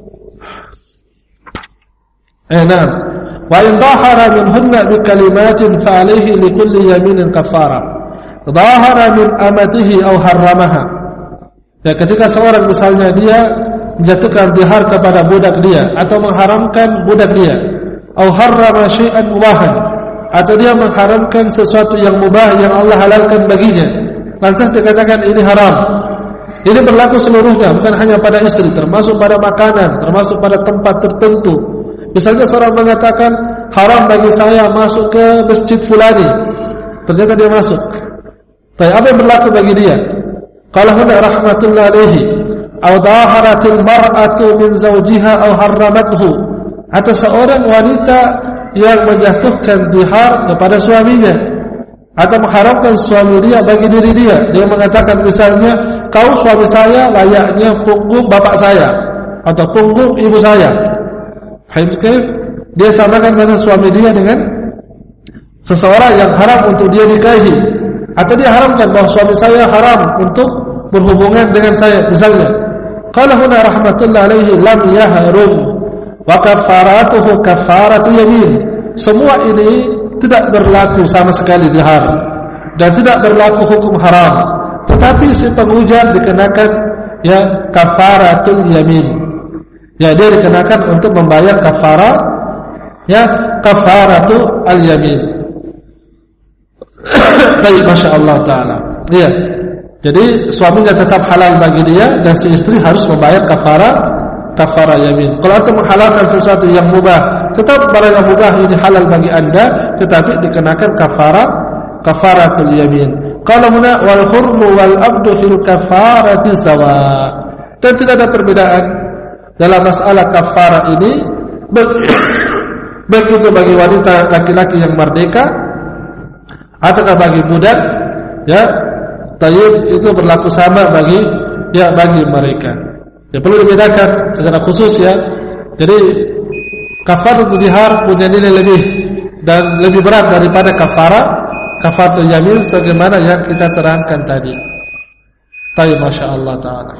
na'am. Wa in dhahara minhunna bi kalimatin fa alayhi li kulli yaminin kafara. Dhahara min amatihi aw harramaha. Ya, ketika seorang misalnya dia menjatuhkan dihar kepada budak dia atau mengharamkan budak dia, aw harrama syai'an mubahan, atau dia mengharamkan sesuatu yang mubah yang Allah halalkan baginya, lantas dikatakan ini haram. Ini berlaku seluruhnya, bukan hanya pada istri, termasuk pada makanan, termasuk pada tempat tertentu. Misalnya seorang mengatakan haram bagi saya masuk ke masjid fulani, ternyata dia masuk. Baik, apa yang berlaku bagi dia? Qala huna rahmatullah alaihi, aw dhaharatil mar'atu min zawjiha aw harramathu, atau seorang wanita yang menjatuhkan dihar kepada suaminya atau mengharamkan suami dia bagi diri dia. Dia mengatakan misalnya, kau suami saya layaknya punggung bapak saya atau punggung ibu saya. Dia samakan dengan suami dia dengan seseorang yang haram untuk dia nikahi, atau dia haramkan bahwa suami saya haram untuk berhubungan dengan saya misalnya. Qala huna rahmatullah alaihi lam yahrum wa kafaratuhu kafaratu yamin. Semua ini tidak berlaku sama sekali dihar dan tidak berlaku hukum haram, tetapi si pengujar dikenakan ya kafaratul yamin. Ya, dia dikenakan untuk membayar kafarah, ya kafaratu al-yamin. Baik, masya-Allah taala. Iya. Jadi suaminya tetap halal bagi dia dan si istri harus membayar kafarah yamin. Kalau antum menghalalkan sesuatu yang mubah, tetap barang yang mubah ini halal bagi anda, tetapi dikenakan kafaratul yamin. Qala huna wal hurmu wal abdu fil kafarati sawa. Dan tidak ada perbedaan dalam masalah kafarah ini begitu bagi wanita laki-laki yang merdeka ataukah bagi budak, ya tayyib itu berlaku sama bagi mereka. Ya perlu dibedakan secara khusus ya. Jadi kafaratul dihar punya nilai lebih dan lebih berat daripada kafaratul yamin sebagaimana yang kita terangkan tadi. Tayyib, masyaallah taala.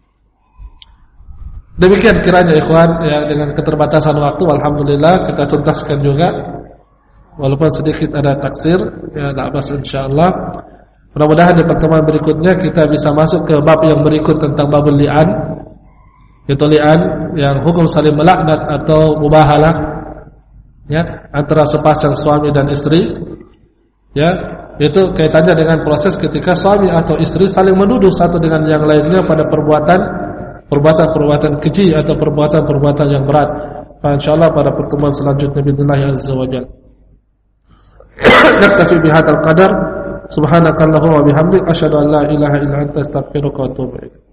Demikian kiranya ikhwan, ya dengan keterbatasan waktu alhamdulillah kita tuntaskan juga walaupun sedikit ada taksir, ya enggak apa-apa insyaallah. Mudah-mudahan di pertemuan berikutnya kita bisa masuk ke bab yang berikut tentang babul li'an, yaitu li'an yang hukum saling melaknat atau mubahalah ya antara sepasang suami dan istri. Ya, itu kaitannya dengan proses ketika suami atau istri saling menuduh satu dengan yang lainnya pada perbuatan perbuatan-perbuatan keji atau perbuatan-perbuatan yang berat. InsyaAllah pada pertemuan selanjutnya billahi azza wa jalla. Naktafi bihadzal qadar. Subhanakallahumma wa bihamdik asyhadu an la ilaha illa anta astaghfiruka wa atubu ilaik.